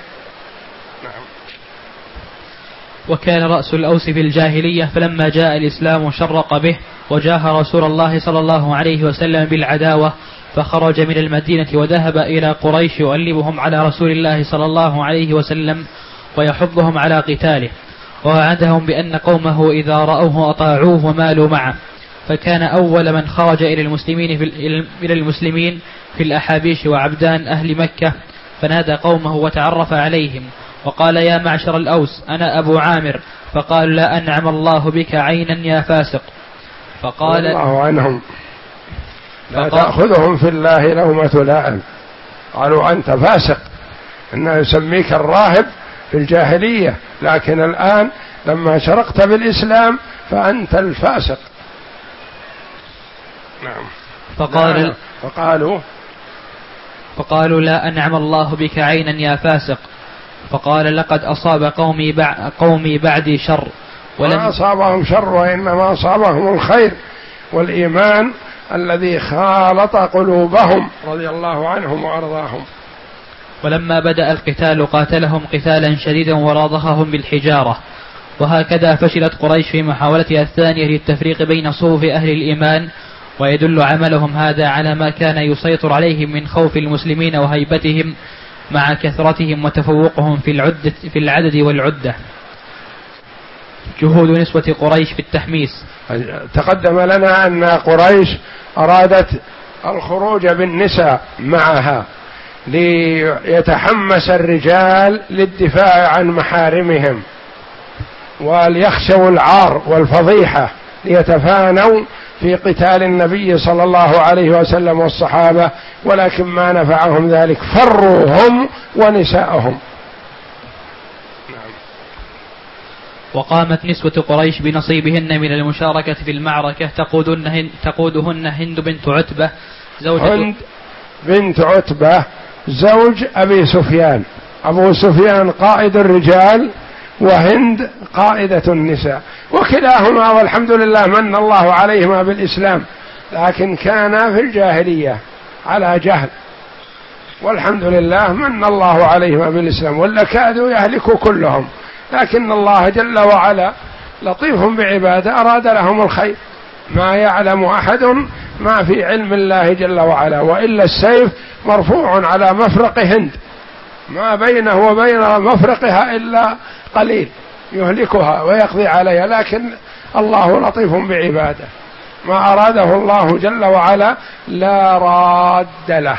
وكان رأس الأوس في الجاهلية، فلما جاء الإسلام شرق به وجاه رسول الله صلى الله عليه وسلم بالعداوة، فخرج من المدينة وذهب إلى قريش يؤلبهم على رسول الله صلى الله عليه وسلم، ويحضهم على قتاله، ووعدهم بأن قومه إذا رأوه أطاعوه ومالوا معه، فكان أول من خرج إلى المسلمين في إلى المسلمين في الأحابيش وعبدان أهل مكة، فنادى قومه وتعرف عليهم وقال: يا معشر الأوس، أنا أبو عامر. فقالوا: لا أنعم الله بك عينا يا فاسق. فقال الله عنهم لا تأخذهم في الله لومة لائم، قالوا أنت فاسق، إنه يسميك الراهب في الجاهلية، لكن الآن لما شرقت بالإسلام فأنت الفاسق. نعم. فقال نعم. فقالوا فقالوا: لا أنعم الله بك عينا يا فاسق. فقال: لقد أصاب قومي, بع... قومي بعدي شر، ولم ما أصابهم شر وإنما أصابهم الخير والإيمان الذي خالط قلوبهم رضي الله عنهم وأرضاهم. ولما بدأ القتال قاتلهم قتالا شديدا وراضخهم بالحجارة. وهكذا فشلت قريش في محاولتها الثانية للتفريق بين صفوف أهل الإيمان، ويدل عملهم هذا على ما كان يسيطر عليهم من خوف المسلمين وهيبتهم مع كثرتهم وتفوقهم في العدة في العدد والعدة. جهود نسوة قريش في التحميس. تقدم لنا أن قريش أرادت الخروج بالنساء معها ليتحمس الرجال للدفاع عن محارمهم وليخشوا العار والفضيحة ليتفانوا في قتال النبي صلى الله عليه وسلم والصحابة، ولكن ما نفعهم ذلك، فروا هم ونساءهم. وقامت نسوة قريش بنصيبهن من المشاركة في المعركة، تقودهن, تقودهن هند بنت عتبة زوجة هند بنت عتبة زوج أبي سفيان. أبو سفيان قائد الرجال وهند قائدة النساء، وكلاهما والحمد لله من الله عليهما بالإسلام، لكن كانا في الجاهلية على جهل، والحمد لله من الله عليهما بالإسلام، ولا كادوا يهلكوا كلهم، لكن الله جل وعلا لطيف بعباده أراد لهم الخير، ما يعلم أحد ما في علم الله جل وعلا، وإلا السيف مرفوع على مفرق هند، ما بينه وبين مفرقها إلا قليل يهلكها ويقضي عليها، لكن الله لطيف بعباده، ما أراده الله جل وعلا لا راد له.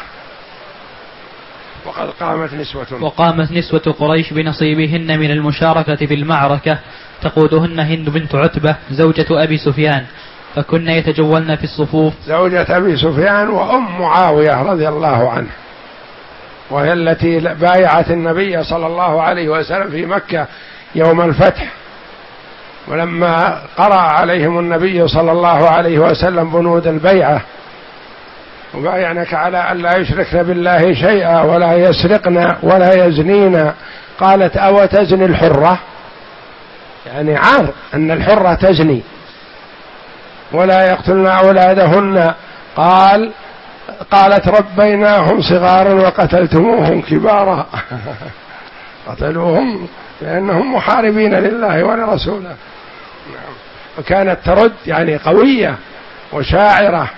وقد قامت نسوة وقامت نسوة قريش بنصيبهن من المشاركة في المعركة، تقودهن هند بنت عتبة زوجة أبي سفيان، فكن يتجولن في الصفوف. زوجة أبي سفيان وأم معاوية رضي الله عنه، وهي التي بايعت النبي صلى الله عليه وسلم في مكة يوم الفتح، ولما قرأ عليهم النبي صلى الله عليه وسلم بنود البيعة: وبايعنك على أن لا يشركن بالله شيئا ولا يسرقن ولا يزنين، قالت: أو تزني الحرة؟ يعني عار أن الحرة تزني. ولا يقتلن أولادهن، قال قالت: ربيناهم صغارا وقتلتموهم كبارا. قتلوهم لأنهم محاربين لله ولرسوله. وكانت ترد يعني قوية وشاعرة.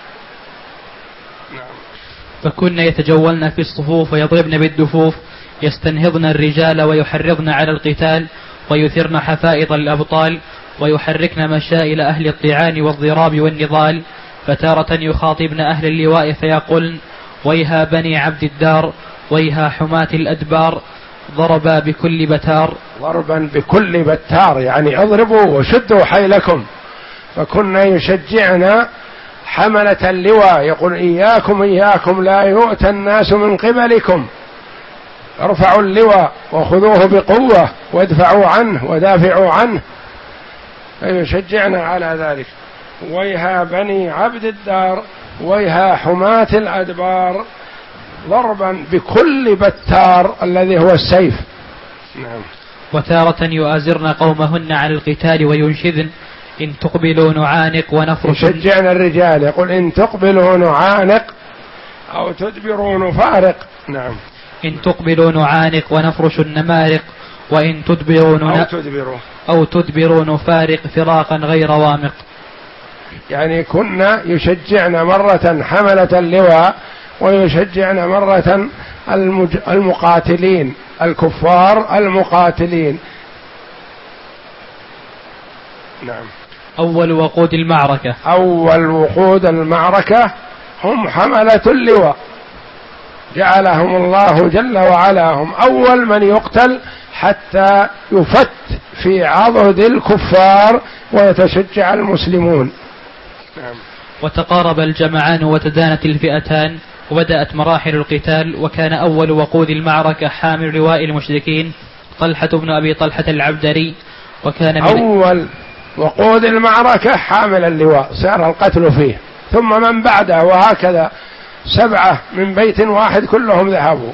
فكن يتجولن في الصفوف ويضربن بالدفوف، يستنهضن الرجال ويحرضن على القتال، ويثرن حفائض الأبطال، ويحركن مشائل أهل الطعان والضراب والنضال. فتارة يخاطبن أهل اللواء فيقولن: ويها بني عبد الدار، ويها حماة الأدبار، ضربا بكل بتار. ضربا بكل بتار يعني اضربوا وشدوا حيلكم. فكنا يشجعنا حملة اللواء، يقول: إياكم إياكم لا يؤتى الناس من قبلكم، ارفعوا اللواء وخذوه بقوة وادفعوا عنه ودافعوا عنه، فيشجعنا على ذلك. ويها بني عبد الدار، ويها حماة الأدبار، ضربا بكل بتار الذي هو السيف. نعم. وتارة يؤازرن قومهن على القتال وينشذن: إن تقبلوا نعانق ونفرش. يشجعنا الرجال، يقول: إن تقبلوا نعانق أو تدبروا نفارق. نعم. إن تقبلوا نعانق ونفرش النمارق، وإن تدبروا أو تدبروا أو تدبروا نفارق فراقا غير وامق. يعني كنا يشجعنا مرة حملة اللواء، ويشجعنا مرة المقاتلين الكفار المقاتلين. نعم. أول وقود المعركة أول وقود المعركة هم حملة اللواء، جعلهم الله جل وعلا هم أول من يقتل حتى يفت في عضد الكفار ويتشجع المسلمون. نعم. وتقارب الجمعان وتدانت الفئتان وبدأت مراحل القتال، وكان أول وقود المعركة حامل لواء المشركين طلحة بن أبي طلحة العبدري، وكان من أول وقود المعركة حامل اللواء صار القتل فيه، ثم من بعده، وهكذا سبعة من بيت واحد كلهم ذهبوا.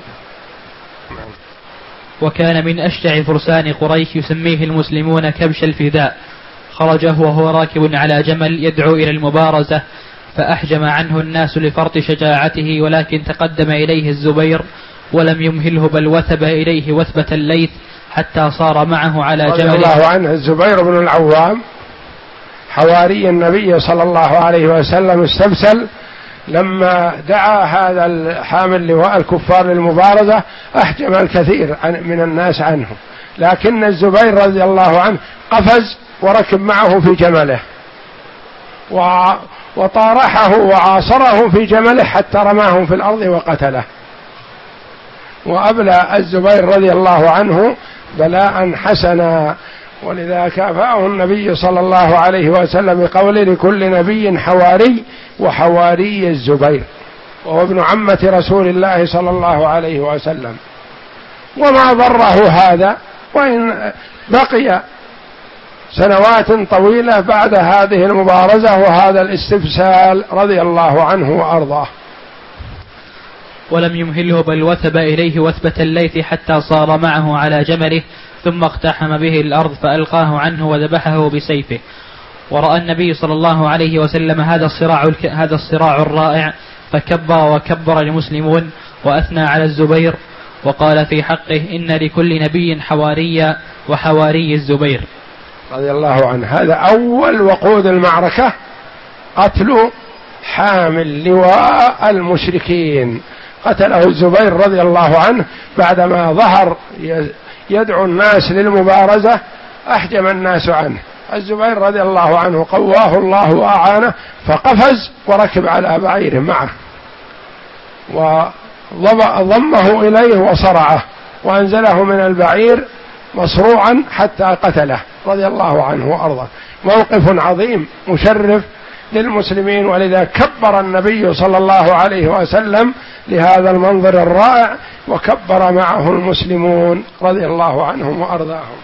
وكان من أشجع فرسان قريش يسميه المسلمون كبش الفداء، خرج وهو راكب على جمل يدعو إلى المبارزة، فأحجم عنه الناس لفرط شجاعته، ولكن تقدم إليه الزبير ولم يمهله بل وثب إليه وثبة الليث حتى صار معه على جمل. رضي الله عنه الزبير بن العوام حواري النبي صلى الله عليه وسلم استبسل لما دعا هذا الحامل لواء الكفار للمبارزة، أحجم الكثير من الناس عنه، لكن الزبير رضي الله عنه قفز وركب معه في جمله وطارحه وعاصره في جمله حتى رماه في الأرض وقتله. وأبلى الزبير رضي الله عنه بلاء حسنا، ولذا كافأه النبي صلى الله عليه وسلم بقوله لكل نبي حواري، وحواري الزبير، وهو ابن عمة رسول الله صلى الله عليه وسلم. وما ضره هذا وإن بقي سنوات طويلة بعد هذه المبارزة وهذا الاستفسال رضي الله عنه وأرضاه. ولم يمهله بل وثب إليه وثبة الليث حتى صار معه على جمله، ثم اقتحم به الأرض فألقاه عنه وذبحه بسيفه. ورأى النبي صلى الله عليه وسلم هذا الصراع هذا الصراع الرائع، فكبر وكبر المسلمون وأثنى على الزبير وقال في حقه إن لكل نبي حواريا وحواري الزبير رضي الله عنه. هذا أول وقود المعركة، قتل حامل لواء المشركين، قتله الزبير رضي الله عنه بعدما ظهر يدعو الناس للمبارزة، أحجم الناس عنه. الزبير رضي الله عنه قواه الله وأعانه، فقفز وركب على بعيره معه وضمه إليه وصرعه وأنزله من البعير مصروعا حتى قتله رضي الله عنه وأرضاه. موقف عظيم مشرف للمسلمين، ولذا كبر النبي صلى الله عليه وسلم لهذا المنظر الرائع، وكبر معه المسلمون رضي الله عنهم وأرضاهم.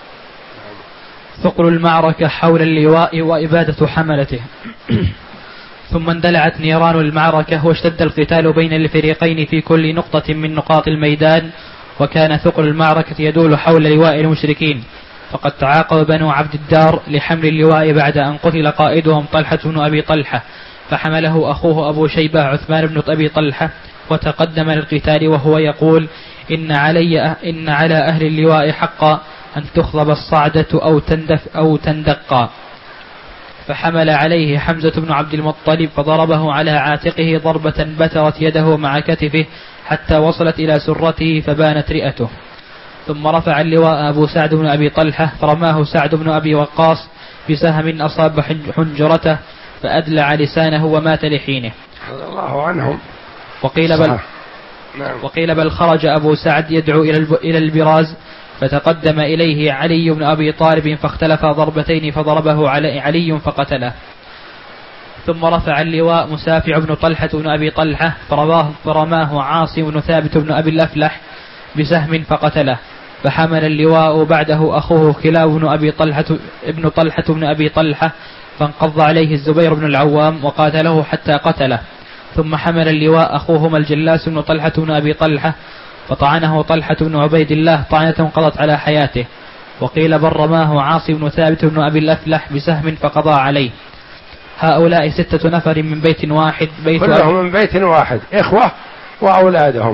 ثقل المعركة حول اللواء وإبادة حملته. ثم اندلعت نيران المعركة واشتد القتال بين الفريقين في كل نقطة من نقاط الميدان، وكان ثقل المعركة يدول حول لواء المشركين. فقد تعاقب بنو عبد الدار لحمل اللواء بعد أن قتل قائدهم طلحة بن أبي طلحة، فحمله أخوه أبو شيبة عثمان بن أبي طلحة، وتقدم للقتال وهو يقول إن علي إن على أهل اللواء حقا أن تخضب الصعدة أو تندف أو تندقا. فحمل عليه حمزة بن عبد المطلب فضربه على عاتقه ضربة بترت يده مع كتفه حتى وصلت إلى سرته فبانت رئته. ثم رفع اللواء أبو سعد بن أبي طلحة فرماه سعد بن أبي وقاص بسهم أصاب حنجرته فأدلع لسانه ومات لحينه رضي الله عنهم. وقيل بل, وقيل بل خرج أبو سعد يدعو إلى البراز، فتقدم إليه علي بن أبي طالب فاختلفا ضربتين فضربه علي فقتله. ثم رفع اللواء مسافع بن طلحة بن أبي طلحة فرماه, فرماه عاصم بن ثابت بن أبي الأفلح بسهم فقتله. فحمل اللواء بعده أخوه كلاب بن أبي طلحة ابن طلحة بن أبي طلحة، فانقض عليه الزبير بن العوام وقاتله حتى قتله. ثم حمل اللواء أخوهما الجلاس بن طلحة بن أبي طلحة، فطعنه طلحة بن عبيد الله طعنة قضت على حياته. وقيل بل رماه عاصم بن ثابت بن أبي الأفلح بسهم فقضى عليه. هؤلاء ستة نفر من بيت واحد، بيت كلهم من بيت واحد، إخوة وأولادهم.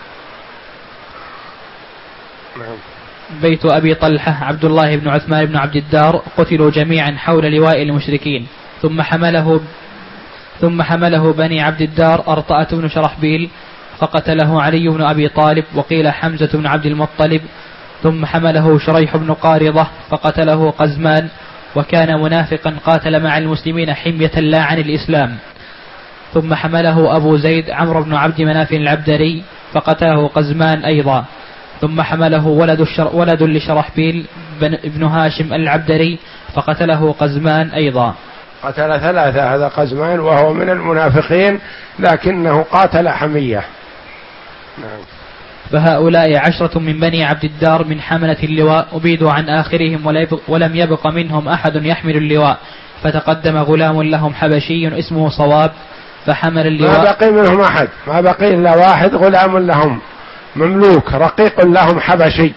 بيت أبي طلحة عبد الله بن عثمان بن عبد الدار قتلوا جميعا حول لواء المشركين. ثم حمله ثم حمله بني عبد الدار أرطأة بن شرحبيل فقتله علي بن أبي طالب، وقيل حمزة بن عبد المطلب. ثم حمله شريح بن قارضة فقتله قزمان، وكان منافقا قاتل مع المسلمين حمية لا عن الإسلام. ثم حمله أبو زيد عمرو بن عبد مناف العبدري فقتله قزمان أيضا. ثم حمله ولد, الشر ولد لشرحبيل بن ابن هاشم العبدري فقتله قزمان أيضا. قتل ثلاثة هذا قزمان وهو من المنافقين لكنه قاتل حمية. نعم. فهؤلاء عشرة من بني عبد الدار من حملة اللواء أبيدوا عن آخرهم ولم يبق منهم أحد يحمل اللواء، فتقدم غلام لهم حبشي اسمه صواب فحمل اللواء. ما بقي منهم أحد، ما بقي إلا واحد غلام لهم مملوك رقيق لهم حبشي.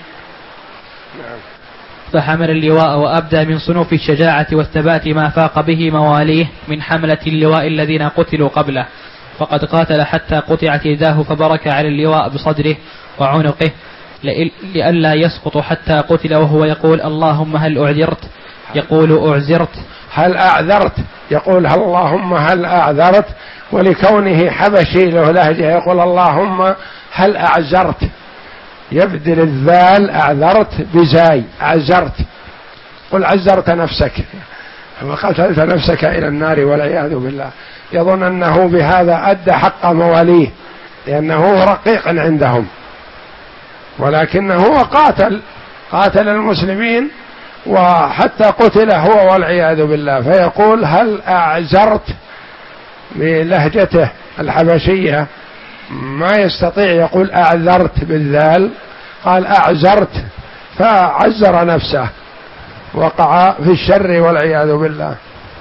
فحمل اللواء وأبدى من صنوف الشجاعة والثبات ما فاق به مواليه من حملة اللواء الذين قتلوا قبله، فقد قاتل حتى قطعت يداه فبرك على اللواء بصدره وعنقه لئلا يسقط حتى قتل وهو يقول اللهم هل أعذرت، يقول أعذرت، هل أعذرت، يقول اللهم هل أعذرت، ولكونه حبشي له لهجة يقول اللهم هل أعذرت، يبدل الذال أعذرت بزاي أعذرت، قل عذرت نفسك وقتلت نفسك إلى النار والعياذ بالله. يظن أنه بهذا أدى حق مواليه لأنه رقيق عندهم، ولكنه قاتل قاتل المسلمين وحتى قتل هو والعياذ بالله. فيقول هل أعذرت بلهجته الحبشية، ما يستطيع يقول أعذرت بالذال، قال أعذرت فعذر نفسه وقع في الشر والعياذ بالله.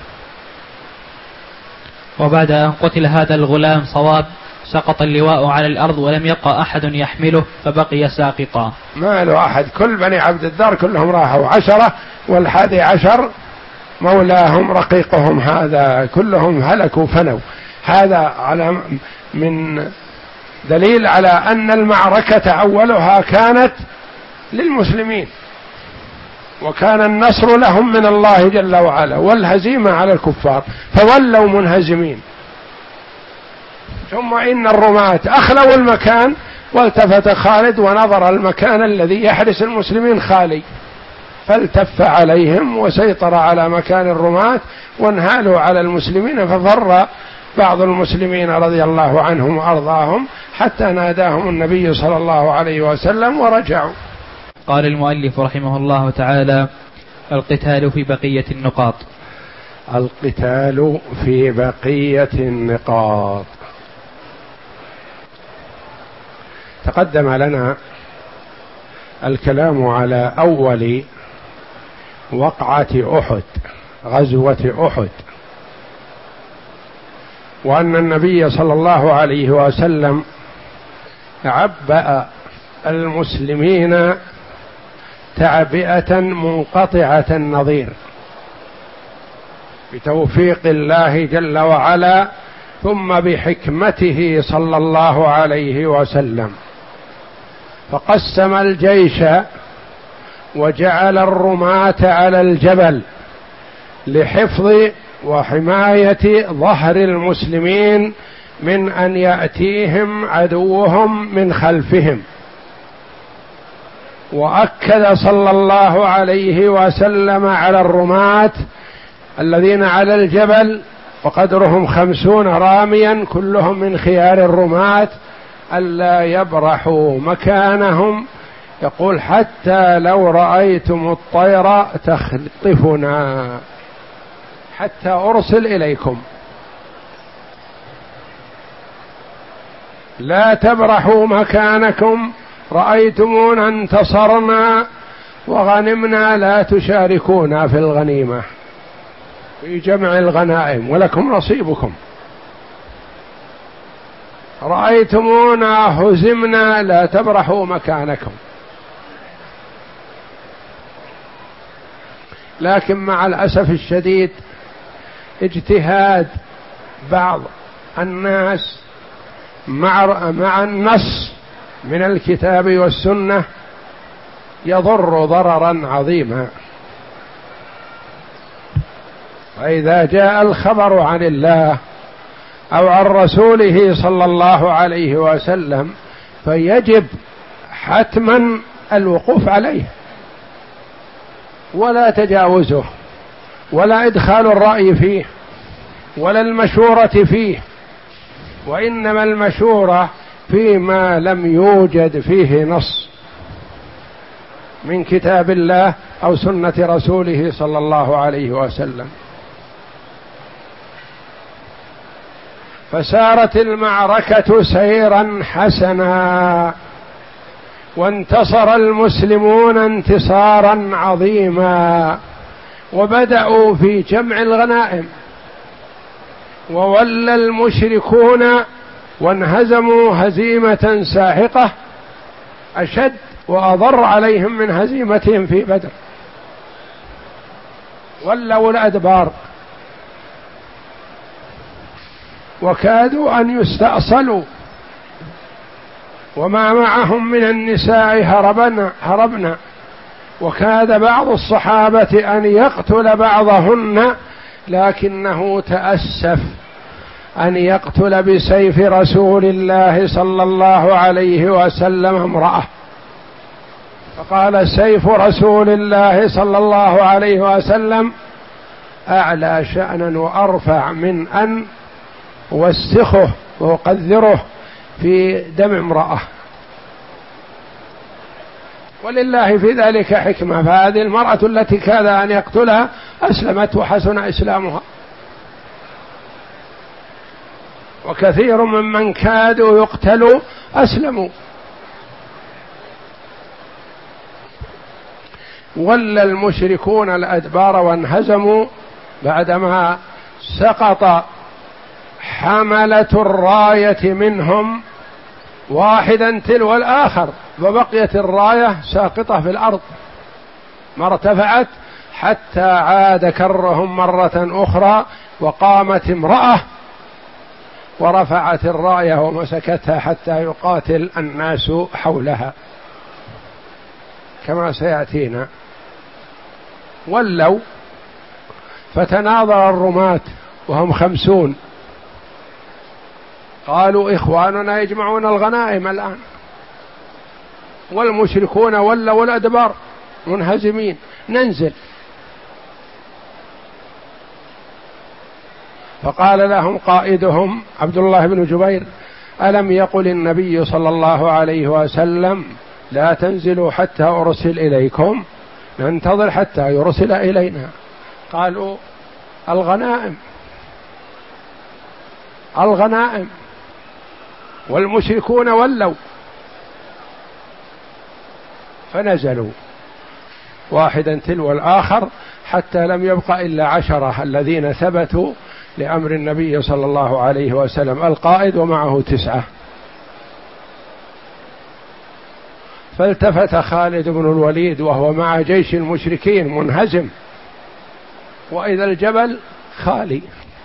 وبعد أن قتل هذا الغلام صواب سقط اللواء على الأرض ولم يبقى أحد يحمله فبقي ساقطا. ما له أحد، كل بني عبد الدار كلهم راحوا عشرة، والحادي عشر مولاهم رقيقهم هذا كلهم هلكوا فنوا. هذا على من دليل على أن المعركة أولها كانت للمسلمين وكان النصر لهم من الله جل وعلا والهزيمة على الكفار، فولوا منهزمين. ثم إن الرماة أخلوا المكان، والتفت خالد ونظر المكان الذي يحرس المسلمين خالي، فالتف عليهم وسيطر على مكان الرماة وانهالوا على المسلمين، ففر بعض المسلمين رضي الله عنهم وأرضاهم حتى ناداهم النبي صلى الله عليه وسلم ورجعوا. قال المؤلف رحمه الله تعالى: القتال في بقية النقاط. القتال في بقية النقاط. تقدم لنا الكلام على أول وقعة أحد، غزوة أحد، وأن النبي صلى الله عليه وسلم عبأ المسلمين تعبئة منقطعة النظير بتوفيق الله جل وعلا ثم بحكمته صلى الله عليه وسلم، فقسم الجيش وجعل الرماة على الجبل لحفظ وحماية ظهر المسلمين من أن يأتيهم عدوهم من خلفهم. وأكد صلى الله عليه وسلم على الرماة الذين على الجبل وقدرهم خمسون راميا كلهم من خيار الرماة ألا يبرحوا مكانهم، يقول حتى لو رأيتم الطير تخطفنا حتى أرسل إليكم، لا تبرحوا مكانكم، رأيتمونا انتصرنا وغنمنا لا تشاركونا في الغنيمة في جمع الغنائم ولكم نصيبكم، رأيتمونا هزمنا لا تبرحوا مكانكم. لكن مع الأسف الشديد اجتهاد بعض الناس مع مع النص من الكتاب والسنة يضر ضررا عظيما. فإذا جاء الخبر عن الله أو عن رسوله صلى الله عليه وسلم، فيجب حتما الوقوف عليه ولا تجاوزه، ولا إدخال الرأي فيه، ولا المشورة فيه، وإنما المشورة فيما لم يوجد فيه نص من كتاب الله أو سنة رسوله صلى الله عليه وسلم. فسارت المعركة سيرا حسنا، وانتصر المسلمون انتصارا عظيما، وبدأوا في جمع الغنائم، وولى المشركون وانهزموا هزيمة ساحقة أشد وأضر عليهم من هزيمتهم في بدر، ولوا الأدبار وكادوا أن يستأصلوا، وما معهم من النساء هربنا هربنا وكاد بعض الصحابة أن يقتل بعضهن، لكنه تأسف أن يقتل بسيف رسول الله صلى الله عليه وسلم امرأة، فقال: سيف رسول الله صلى الله عليه وسلم أعلى شأنا وأرفع من أن أوسخه وأقذره في دم امرأة، ولله في ذلك حكمة. فهذه المرأة التي كاد أن يقتلها أسلمت وحسن إسلامها، وكثير ممن كادوا يقتلوا أسلموا. ولى المشركون الأدبار وانهزموا بعدما سقط حملة الراية منهم واحدا تلو الآخر، وبقيت الراية ساقطة في الأرض ما ارتفعت حتى عاد كرهم مرة أخرى، وقامت امرأة ورفعت الراية ومسكتها حتى يقاتل الناس حولها كما سيأتينا. ولوا فتناظر الرماة وهم خمسون، قالوا: إخواننا يجمعون الغنائم الآن، والمشركون ولوا الأدبار منهزمين، ننزل. فقال لهم قائدهم عبد الله بن جبير: ألم يقل النبي صلى الله عليه وسلم لا تنزلوا حتى أرسل إليكم؟ ننتظر حتى يرسل إلينا. قالوا: الغنائم الغنائم والمشركون ولوا، فنزلوا واحدا تلو الآخر حتى لم يبق إلا عشرة الذين ثبتوا لأمر النبي صلى الله عليه وسلم، القائد ومعه تسعة. فالتفت خالد بن الوليد وهو مع جيش المشركين منهزم، وإذا الجبل خالي،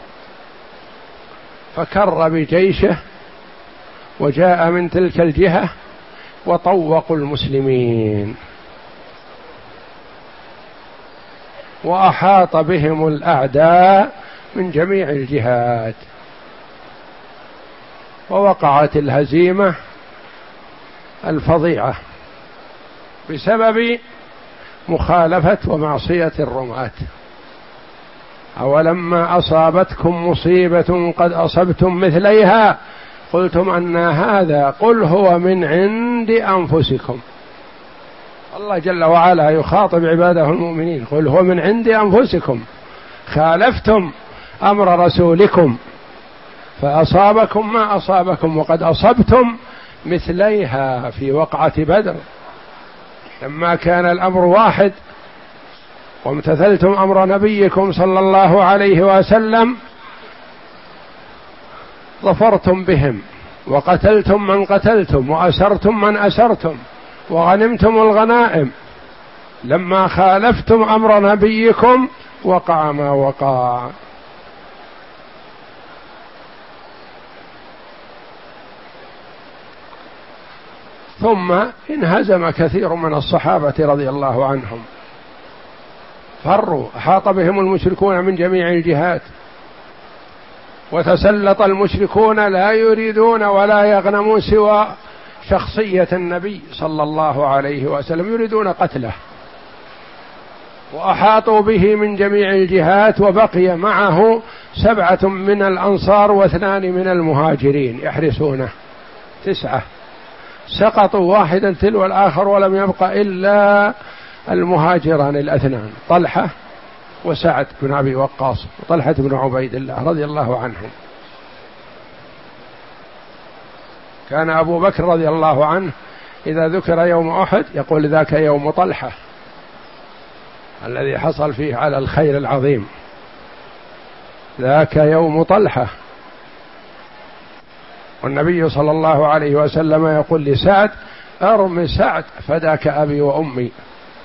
فكر بجيشه وجاء من تلك الجهة وطوقوا المسلمين، وأحاط بهم الأعداء من جميع الجهات، ووقعت الهزيمة الفظيعة بسبب مخالفة ومعصية الرماة. أولما أصابتكم مصيبة قد أصبتم مثليها قلتم أن هذا قل هو من عند أنفسكم. الله جل وعلا يخاطب عباده المؤمنين: قل هو من عند أنفسكم، خالفتم أمر رسولكم فأصابكم ما أصابكم، وقد أصبتم مثليها في وقعة بدر لما كان الأمر واحد وامتثلتم أمر نبيكم صلى الله عليه وسلم ظفرتم بهم وقتلتم من قتلتم وأسرتم من أسرتم وغنمتم الغنائم. لما خالفتم أمر نبيكم وقع ما وقع. ثم انهزم كثير من الصحابة رضي الله عنهم، فروا، أحاط بهم المشركون من جميع الجهات، وتسلط المشركون لا يريدون ولا يغنمون سوى شخصية النبي صلى الله عليه وسلم، يريدون قتله، وأحاطوا به من جميع الجهات، وبقي معه سبعة من الأنصار واثنان من المهاجرين يحرسونه، تسعة سقطوا واحدا تلو الآخر، ولم يبق إلا المهاجران الاثنان طلحة وسعد بن أبي وقاص وطلحة بن عبيد الله رضي الله عنهم. كان أبو بكر رضي الله عنه إذا ذكر يوم أحد يقول ذاك يوم طلحة الذي حصل فيه على الخير العظيم، ذاك يوم طلحة. والنبي صلى الله عليه وسلم يقول لسعد: أرم سعد فداك أبي وأمي.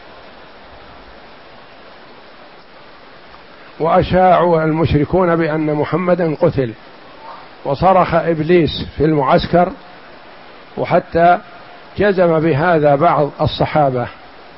وأشاعوا المشركون بأن محمدا قتل، وصرخ إبليس في المعسكر، وحتى جزم بهذا بعض الصحابة،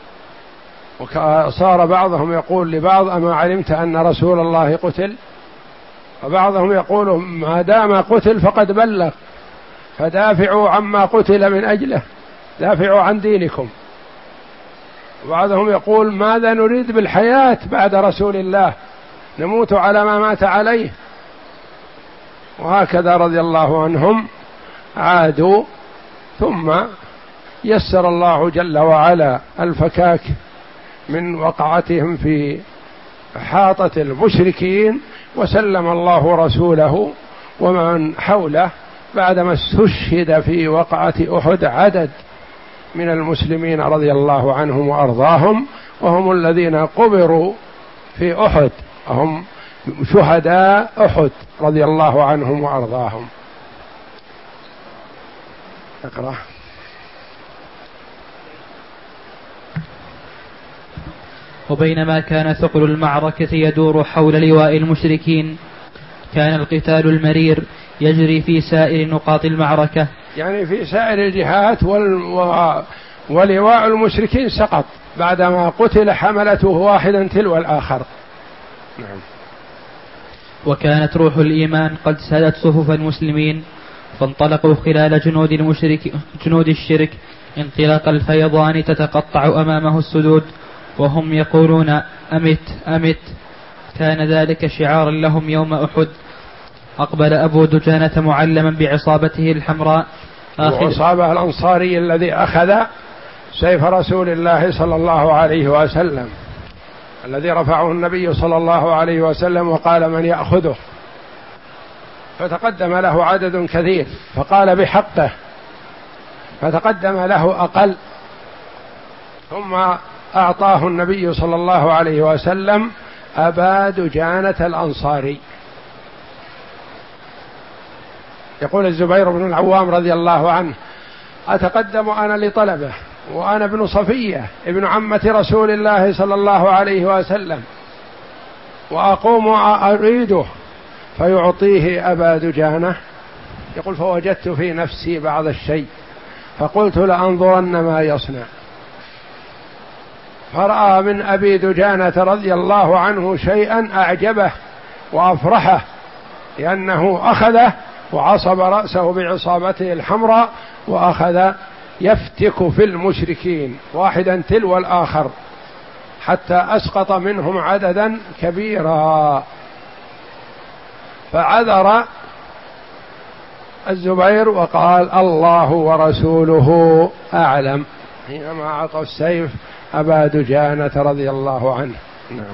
وصار بعضهم يقول لبعض: أما علمت أن رسول الله قتل؟ وبعضهم يقول: ما دام قتل فقد بلغ، فدافعوا عما قتل من أجله، دافعوا عن دينكم. وبعضهم يقول: ماذا نريد بالحياة بعد رسول الله، نموت على ما مات عليه. وهكذا رضي الله عنهم عادوا، ثم يسر الله جل وعلا الفكاك من وقعتهم في حاطة المشركين، وسلم الله رسوله ومن حوله بعدما استشهد في وقعة أحد عدد من المسلمين رضي الله عنهم وأرضاهم، وهم الذين قبروا في أحد، هم شهداء أحد رضي الله عنهم وأرضاهم. اقرأ. وبينما كان ثقل المعركة يدور حول لواء المشركين، كان القتال المرير يجري في سائر نقاط المعركة، يعني في سائر الجهات، وال... و... ولواء المشركين سقط بعدما قتل حملته واحدا تلو الآخر. نعم. وكانت روح الإيمان قد سادت صفوف المسلمين، فانطلقوا خلال جنود المشرك جنود الشرك انطلاق الفيضان تتقطع أمامه السدود، وهم يقولون: أمت أمت. كان ذلك شعارا لهم يوم أحد. أقبل أبو دجانة معلما بعصابته الحمراء، وأصابه الأنصاري الذي أخذ سيف رسول الله صلى الله عليه وسلم، الذي رفعه النبي صلى الله عليه وسلم وقال: من يأخذه؟ فتقدم له عدد كثير فقال بحقه، فتقدم له أقل، ثم أعطاه النبي صلى الله عليه وسلم أبا دجانة الأنصاري. يقول الزبير بن العوام رضي الله عنه: أتقدم أنا لطلبه وأنا ابن صفية ابن عمة رسول الله صلى الله عليه وسلم، وأقوم أريده فيعطيه أبا دجانة. يقول: فوجدت في نفسي بعض الشيء، فقلت لأنظرن ما يصنع. فرأى من أبي دجانة رضي الله عنه شيئا أعجبه وأفرحه، لأنه أخذه وعصب رأسه بعصابته الحمراء، وأخذ يفتك في المشركين واحدا تلو الآخر حتى أسقط منهم عددا كبيرا. فعذر الزبير وقال: الله ورسوله أعلم، حينما أعطى السيف أبا دجانة رضي الله عنه. نعم.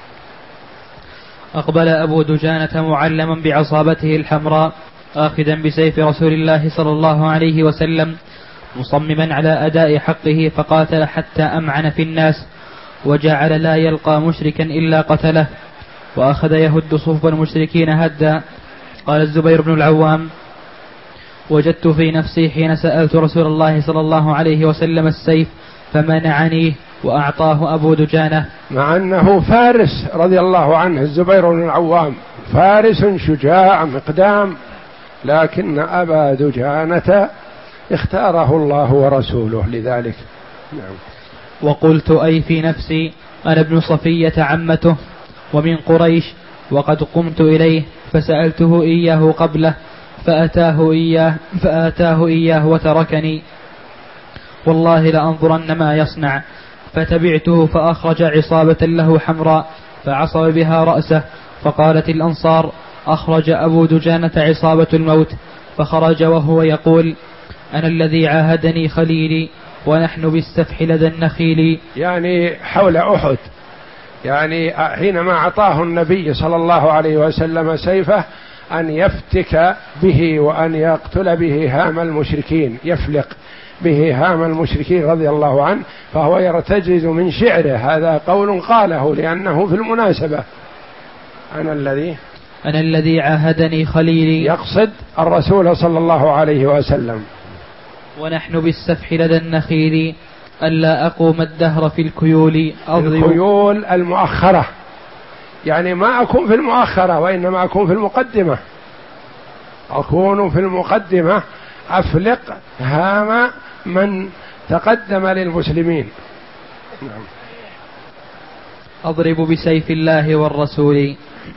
أقبل أبو دجانة معلما بعصابته الحمراء آخذا بسيف رسول الله صلى الله عليه وسلم، مصمما على أداء حقه، فقاتل حتى أمعن في الناس، وجعل لا يلقى مشركا إلا قتله، وأخذ يهد صفوف المشركين هدا. قال الزبير بن العوام: وجدت في نفسي حين سألت رسول الله صلى الله عليه وسلم السيف فمنعنيه، وأعطاه أبو دجانة. مع أنه فارس رضي الله عنه الزبير بن العوام، فارس شجاع مقدام، لكن أبا دجانة اختاره الله ورسوله لذلك. نعم. وقلت أي في نفسي: أنا ابن صفية عمته ومن قريش، وقد قمت إليه فسألته إياه قبله فأتاه إياه, فآتاه إياه وتركني، والله لأنظرن ما يصنع. فتبعته فأخرج عصابة له حمراء فعصب بها رأسه، فقالت الأنصار: أخرج أبو دجانة عصابة الموت. فخرج وهو يقول: أنا الذي عاهدني خليلي ونحن بالسفح لدى النخيل. يعني حول أحد، يعني حينما أعطاه النبي صلى الله عليه وسلم سيفه أن يفتك به وأن يقتل به هام المشركين، يفلق به هام المشركين رضي الله عنه، فهو يرتجز من شعره. هذا قول قاله لأنه في المناسبة: أنا الذي أنا الذي عاهدني خليلي، يقصد الرسول صلى الله عليه وسلم. ونحن بالسفح لدى النخيل ألا أقوم الدهر في الكيول أضرب. الكيول المؤخرة، يعني ما أكون في المؤخرة وإنما أكون في المقدمة، أكون في المقدمة أفلق هام من تقدم للمسلمين. نعم. أضرب بسيف الله والرسول،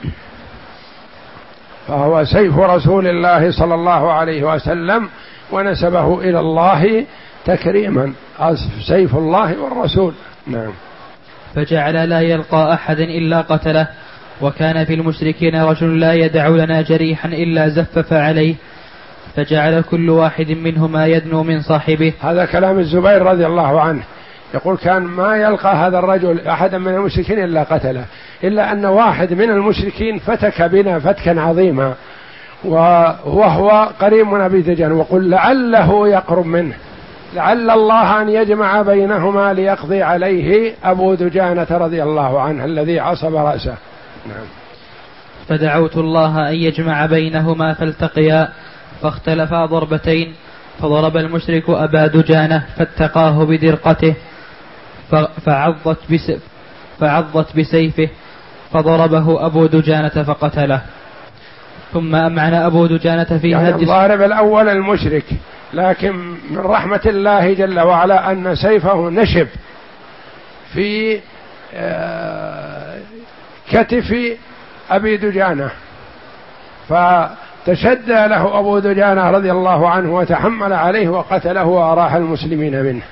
فهو سيف رسول الله صلى الله عليه وسلم ونسبه إلى الله تكريما، سيف الله والرسول. نعم. فجعل لا يلقى أحدا إلا قتله، وكان في المشركين رجل لا يدع لنا جريحا إلا زفف عليه، فجعل كل واحد منهما يدنو من صاحبه. هذا كلام الزبير رضي الله عنه، يقول: كان ما يلقى هذا الرجل أحدا من المشركين إلا قتله، إلا أن واحد من المشركين فتك بنا فتكا عظيما وهو قريب من أبي دجان، وقل لعله يقرب منه، لعل الله أن يجمع بينهما ليقضي عليه أبو دجانة رضي الله عنه الذي عصب رأسه. نعم. فدعوت الله أن يجمع بينهما فالتقيا، فاختلفا ضربتين، فضرب المشرك أبا دجانة فاتقاه بدرقته فعضت, بس فعضت بسيفه، فضربه أبو دجانة فقتله. ثم أمعن أبو دجانة في يعني هدي الضارب الأول المشرك، لكن من رحمة الله جل وعلا أن سيفه نشب في كتف أبي دجانة، فتشدى له أبو دجانة رضي الله عنه وتحمل عليه وقتله وأراح المسلمين منه.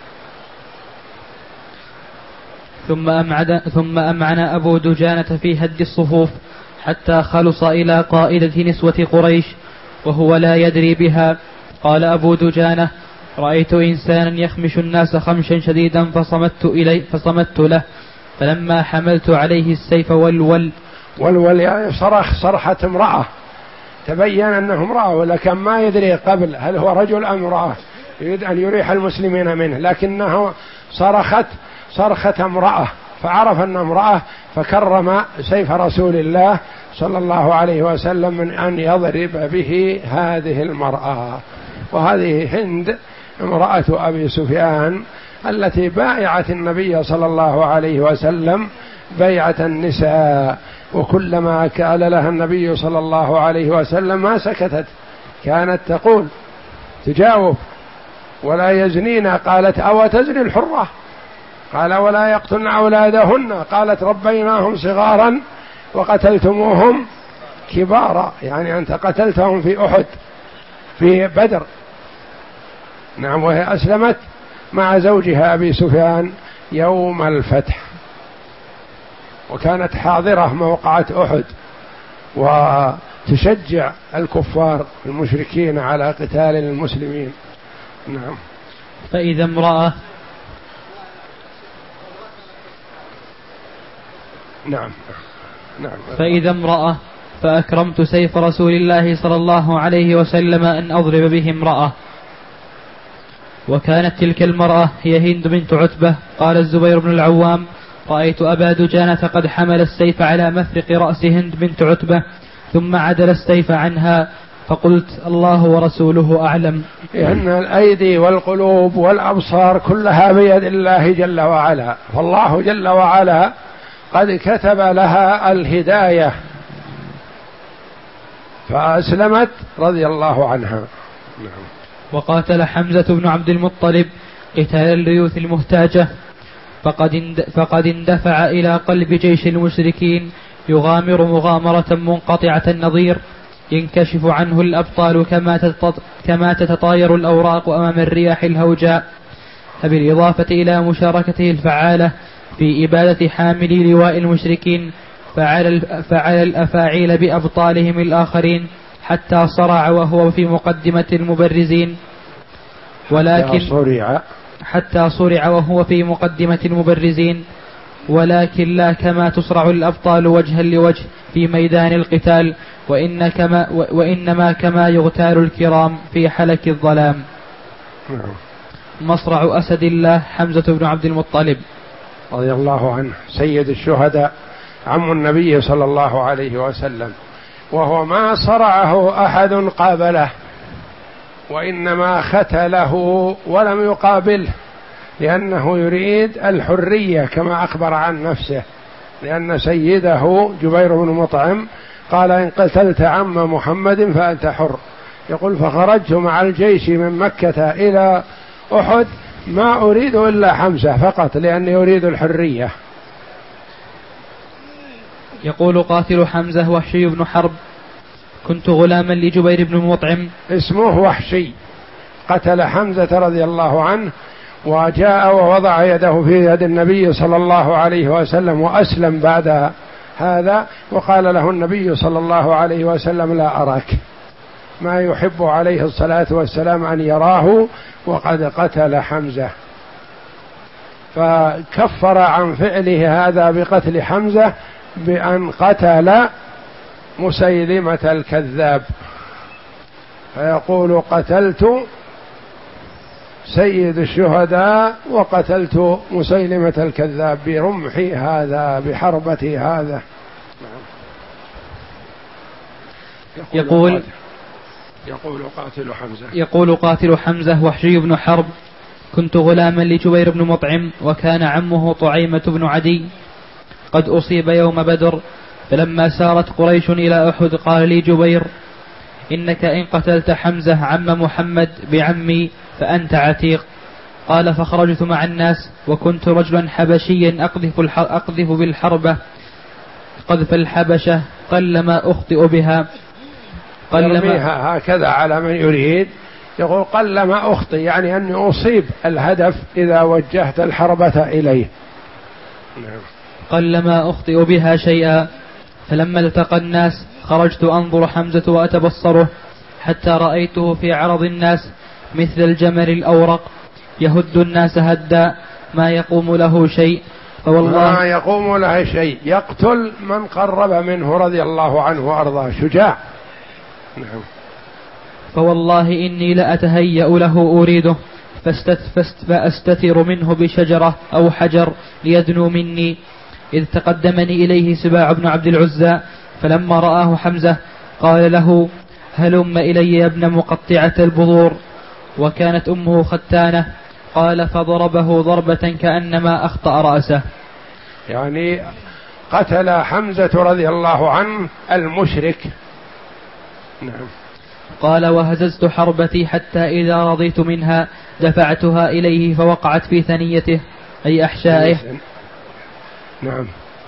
ثم أمعن, ثم أمعن أبو دجانة في هد الصفوف حتى خلص إلى قائدة نسوة قريش وهو لا يدري بها. قال أبو دجانة: رأيت إنسانا يخمش الناس خمشا شديدا فصمت, إلي فصمت له، فلما حملت عليه السيف والول والول يعني صرخ صرحة امرأة، تبين أنه امرأة، ولكن ما يدري قبل هل هو رجل أم امرأة، يريد أن يريح المسلمين منه، لكنه صرخت صرخة امرأة فعرف أن امرأة، فكرم سيف رسول الله صلى الله عليه وسلم من أن يضرب به هذه المرأة. وهذه هند امرأة أبي سفيان التي بايعت النبي صلى الله عليه وسلم بيعة النساء، وكلما كان لها النبي صلى الله عليه وسلم ما سكتت، كانت تقول تجاوب: ولا يزنين. قالت: أو تزني الحرة؟ قال: ولا يقتلن أولادهن. قالت: ربيناهم صغارا وقتلتموهم كبارا، يعني أنت قتلتهم في أحد في بدر. نعم. وهي أسلمت مع زوجها أبي سفيان يوم الفتح، وكانت حاضرة موقعة أحد وتشجع الكفار المشركين على قتال المسلمين. نعم. فإذا امرأة نعم نعم فإذا امرأة فأكرمت سيف رسول الله صلى الله عليه وسلم أن أضرب به امرأة، وكانت تلك المرأة هي هند بنت عتبة. قال الزبير بن العوام: رأيت أبا دجانة قد حمل السيف على مفرق رأس هند بنت عتبة ثم عدل السيف عنها، فقلت: الله ورسوله أعلم. لأن الأيدي والقلوب والأبصار كلها بيد الله جل وعلا، فالله جل وعلا قد كتب لها الهداية فأسلمت رضي الله عنها. نعم. وقاتل حمزة بن عبد المطلب قتال الليوث المهتاجة، فقد فقد اندفع إلى قلب جيش المشركين يغامر مغامرة منقطعة النظير ينكشف عنه الأبطال كما تتطاير الأوراق أمام الرياح الهوجاء، فبالإضافة إلى مشاركته الفعالة في إبادة حاملي لواء المشركين فعل, فعل الأفاعيل بأبطالهم الآخرين حتى صرع وهو في مقدمة المبرزين، ولكن صرع حتى صرع وهو في مقدمة المبرزين، ولكن لا كما تصرع الأبطال وجها لوجه في ميدان القتال، وإن كما وإنما كما يغتال الكرام في حلك الظلام. مصرع أسد الله حمزة بن عبد المطلب رضي الله عنه، سيد الشهداء، عم النبي صلى الله عليه وسلم، وهو ما صرعه أحد قابله، وإنما ختله ولم يقابله، لأنه يريد الحرية كما أخبر عن نفسه، لأن سيده جبير بن مطعم قال: إن قتلت عم محمد فأنت حر. يقول: فخرجت مع الجيش من مكة إلى أحد ما أريد إلا حمزة فقط، لأني أريد الحرية. يقول قاتل حمزة وحشي بن حرب: كنت غلاما لجبير بن مطعم. اسمه وحشي، قتل حمزة رضي الله عنه، وجاء ووضع يده في يد النبي صلى الله عليه وسلم وأسلم بعد هذا، وقال له النبي صلى الله عليه وسلم: لا أراك، ما يحب عليه الصلاة والسلام أن يراه وقد قتل حمزة، فكفر عن فعله هذا بقتل حمزة بأن قتل مسيلمة الكذاب، فيقول: قتلت سيد الشهداء وقتلت مسيلمة الكذاب برمحي هذا بحربتي هذا. يقول يقول قاتل حمزة يقول قاتل حمزة وحشي بن حرب: كنت غلاما لجبير بن مطعم، وكان عمه طعيمة بن عدي قد أصيب يوم بدر، فلما سارت قريش إلى أحد قال لي جبير: إنك إن قتلت حمزة عم محمد بعمي فأنت عتيق. قال: فخرجت مع الناس، وكنت رجلا حبشيا أقذف, أقذف بالحربة قذف الحبشة قلما أخطئ بها، قلما هكذا على من يريد، يقول: قلما أخطئ، يعني أني أصيب الهدف إذا وجهت الحربة إليه. قلما أخطئ بها شيئا. فلما التقى الناس خرجت أنظر حمزة وأتبصره، حتى رأيته في عرض الناس مثل الجمل الأورق يهد الناس هدا، ما يقوم له شيء، فوالله ما يقوم له شيء، يقتل من قرب منه رضي الله عنه وأرضاه، شجاع. نعم. فوالله إني لأتهيأ له أريده فأستتر منه بشجرة أو حجر ليدنو مني، إذ تقدمني إليه سباع بن عبد العزى، فلما رآه حمزة قال له: هلم إلي يا ابن مقطعة البذور، وكانت أمه ختانة. قال: فضربه ضربة كأنما أخطأ رأسه. يعني قتل حمزة رضي الله عنه المشرك. نعم. قال: وهززت حربتي حتى إذا رضيت منها دفعتها إليه فوقعت في ثنيته أي أحشائه. نعم،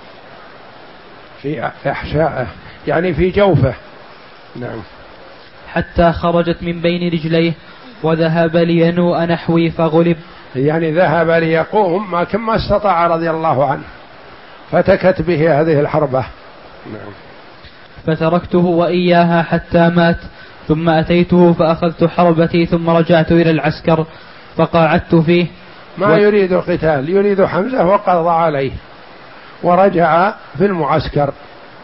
في أحشائه يعني في جوفه. نعم. حتى خرجت من بين رجليه وذهب لينوء نحوي فغلب، يعني ذهب ليقوم ما كما استطاع رضي الله عنه، فتكت به هذه الحربة. نعم. فتركته وإياها حتى مات، ثم أتيته فأخذت حربتي، ثم رجعت إلى العسكر فقاعدت فيه. ما و... يريد القتال، يريد حمزة وقضى عليه، ورجع في المعسكر.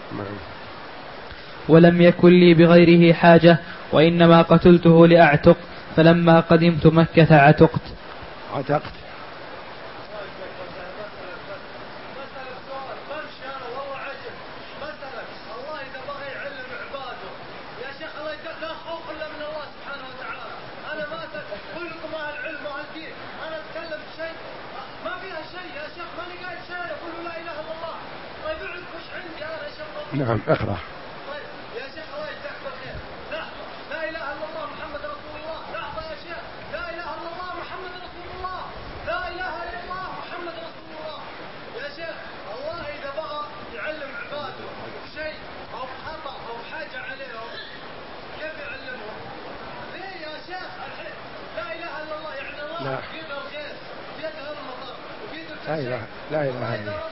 ولم يكن لي بغيره حاجة، وإنما قتلته لأعتق، فلما قدمت مكة عتقت. عتقت. نعم اقرأ. يا شيخ الله يجزاك بالخير. لا إله إلا الله محمد رسول الله. لحظة يا شيخ. لا إله إلا الله محمد رسول الله. لا إله إلا الله محمد رسول الله. يا شيخ الله إذا بغى يعلم عباده لا لا إله لا إله إلا الله.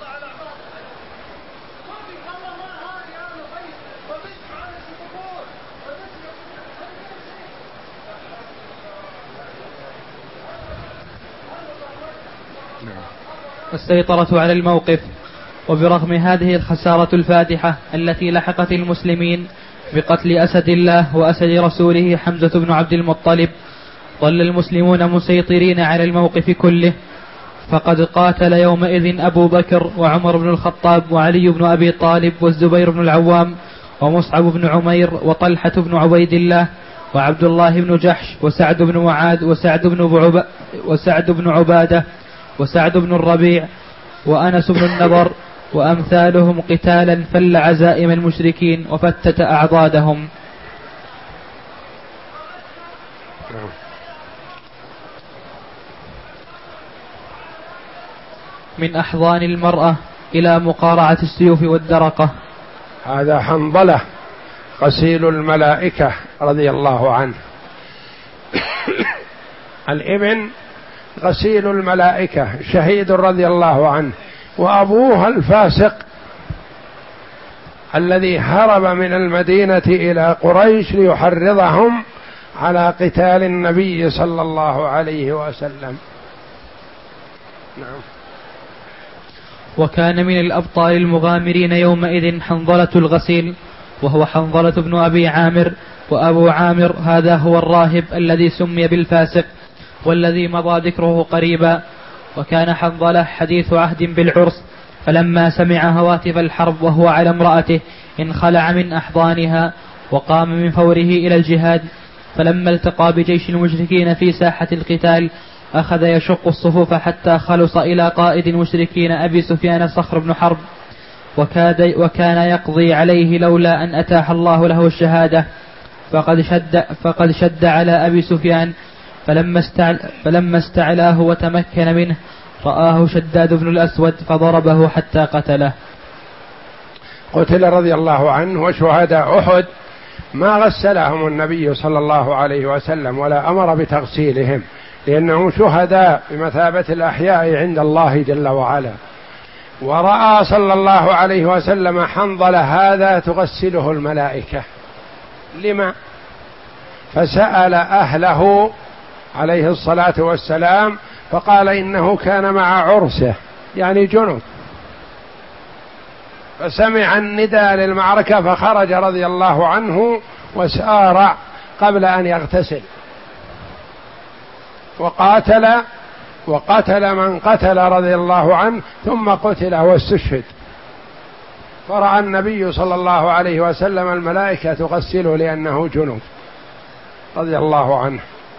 والسيطرة على الموقف. وبرغم هذه الخسارة الفادحة التي لحقت المسلمين بقتل أسد الله وأسد رسوله حمزة بن عبد المطلب، ظل المسلمون مسيطرين على الموقف كله، فقد قاتل يومئذ أبو بكر وعمر بن الخطاب وعلي بن أبي طالب والزبير بن العوام ومصعب بن عمير وطلحة بن عبيد الله وعبد الله بن جحش وسعد بن معاذ وسعد بن, بعب وسعد بن عبادة وسعد بن الربيع وأنس بن النضر وأمثالهم قتالا فل عزائم المشركين وفتت أعضادهم. من أحضان المرأة إلى مقارعة السيوف والدرقة. هذا حنظلة غسيل الملائكة رضي الله عنه. الابن غسيل الملائكة شهيد رضي الله عنه، وأبوه الفاسق الذي هرب من المدينة إلى قريش ليحرضهم على قتال النبي صلى الله عليه وسلم. نعم. وكان من الأبطال المغامرين يومئذ حنظلة الغسيل، وهو حنظلة بن أبي عامر. وأبو عامر هذا هو الراهب الذي سمي بالفاسق والذي مضى ذكره قريبا. وكان حنظلة حديث عهد بالعرس، فلما سمع هواتف الحرب وهو على امرأته انخلع من أحضانها وقام من فوره إلى الجهاد. فلما التقى بجيش المشركين في ساحة القتال أخذ يشق الصفوف حتى خلص إلى قائد المشركين أبي سفيان صخر بن حرب، وكاد وكان يقضي عليه لولا أن أتاح الله له الشهادة. فقد شد, فقد شد على أبي سفيان، فلما, استعل فلما استعلاه وتمكن منه رآه شداد بن الأسود فضربه حتى قتله. قتل رضي الله عنه. وشهداء أحد ما غسلهم النبي صلى الله عليه وسلم ولا أمر بتغسيلهم، لأنهم شهداء بمثابة الأحياء عند الله جل وعلا. ورأى صلى الله عليه وسلم حنظلة هذا تغسله الملائكة، لما؟ فسأل أهله عليه الصلاة والسلام فقال إنه كان مع عرسه يعني جنب، فسمع النداء للمعركة فخرج رضي الله عنه وسارع قبل أن يغتسل وقاتل وقتل من قتل رضي الله عنه، ثم قتل واستشهد. فرأى النبي صلى الله عليه وسلم الملائكة تغسله لأنه جنب رضي الله عنه.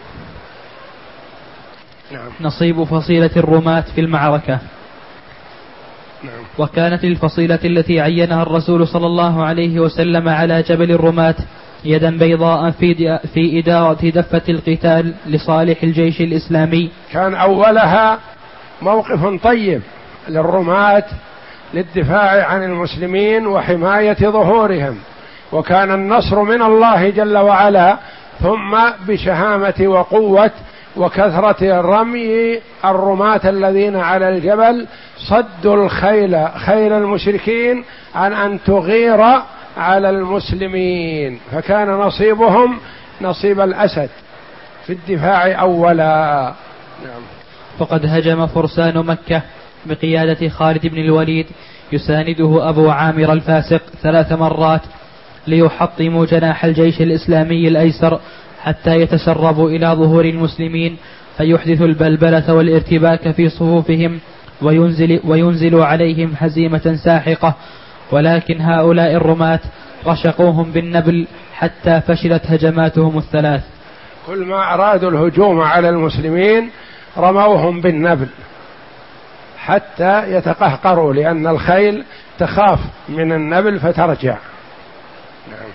نعم. نصيب فصيلة الرماة في المعركة. نعم. وكانت الفصيلة التي عينها الرسول صلى الله عليه وسلم على جبل الرماة يدا بيضاء في في إدارة دفة القتال لصالح الجيش الإسلامي. كان أولها موقف طيب للرماة للدفاع عن المسلمين وحماية ظهورهم، وكان النصر من الله جل وعلا، ثم بشهامة وقوة وكثرة رمي الرماة الذين على الجبل صدوا الخيل خيل المشركين عن أن تغير على المسلمين، فكان نصيبهم نصيب الأسد في الدفاع أولا. نعم. فقد هجم فرسان مكة بقيادة خالد بن الوليد يسانده أبو عامر الفاسق ثلاث مرات ليحطموا جناح الجيش الإسلامي الأيسر حتى يتسربوا إلى ظهور المسلمين فيحدثوا البلبلة والارتباك في صفوفهم وينزل وينزلوا عليهم هزيمة ساحقة. ولكن هؤلاء الرماة رشقوهم بالنبل حتى فشلت هجماتهم الثلاث. كل ما أرادوا الهجوم على المسلمين رموهم بالنبل حتى يتقهقروا، لأن الخيل تخاف من النبل فترجع. نعم.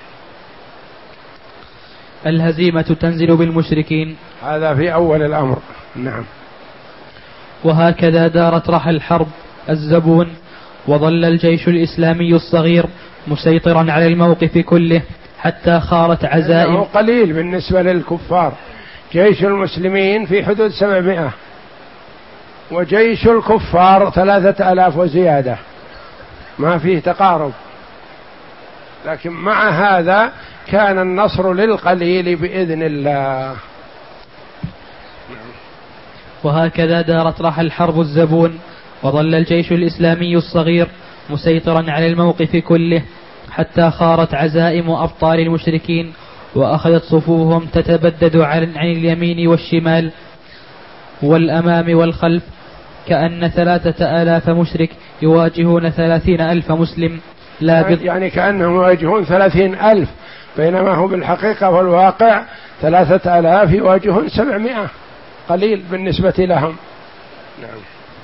الهزيمة تنزل بالمشركين، هذا في أول الأمر. نعم. وهكذا دارت رحى الحرب الزبون، وظل الجيش الإسلامي الصغير مسيطرا على الموقف كله حتى خارت عزائم. قليل بالنسبة للكفار، جيش المسلمين في حدود سبعمائة، وجيش الكفار ثلاثة آلاف وزيادة، ما فيه تقارب، لكن مع هذا كان النصر للقليل بإذن الله. وهكذا دارت رحى الحرب الزبون، وظل الجيش الإسلامي الصغير مسيطرا على الموقف كله، حتى خارت عزائم أبطال المشركين، وأخذت صفوفهم تتبدد عن اليمين والشمال والأمام والخلف، كأن ثلاثة آلاف مشرك يواجهون ثلاثين ألف مسلم. لا بض... يعني كأنهم يواجهون ثلاثين ألف، بينما هو بالحقيقة والواقع ثلاثة آلاف يواجهون سبعمائة، قليل بالنسبة لهم. نعم.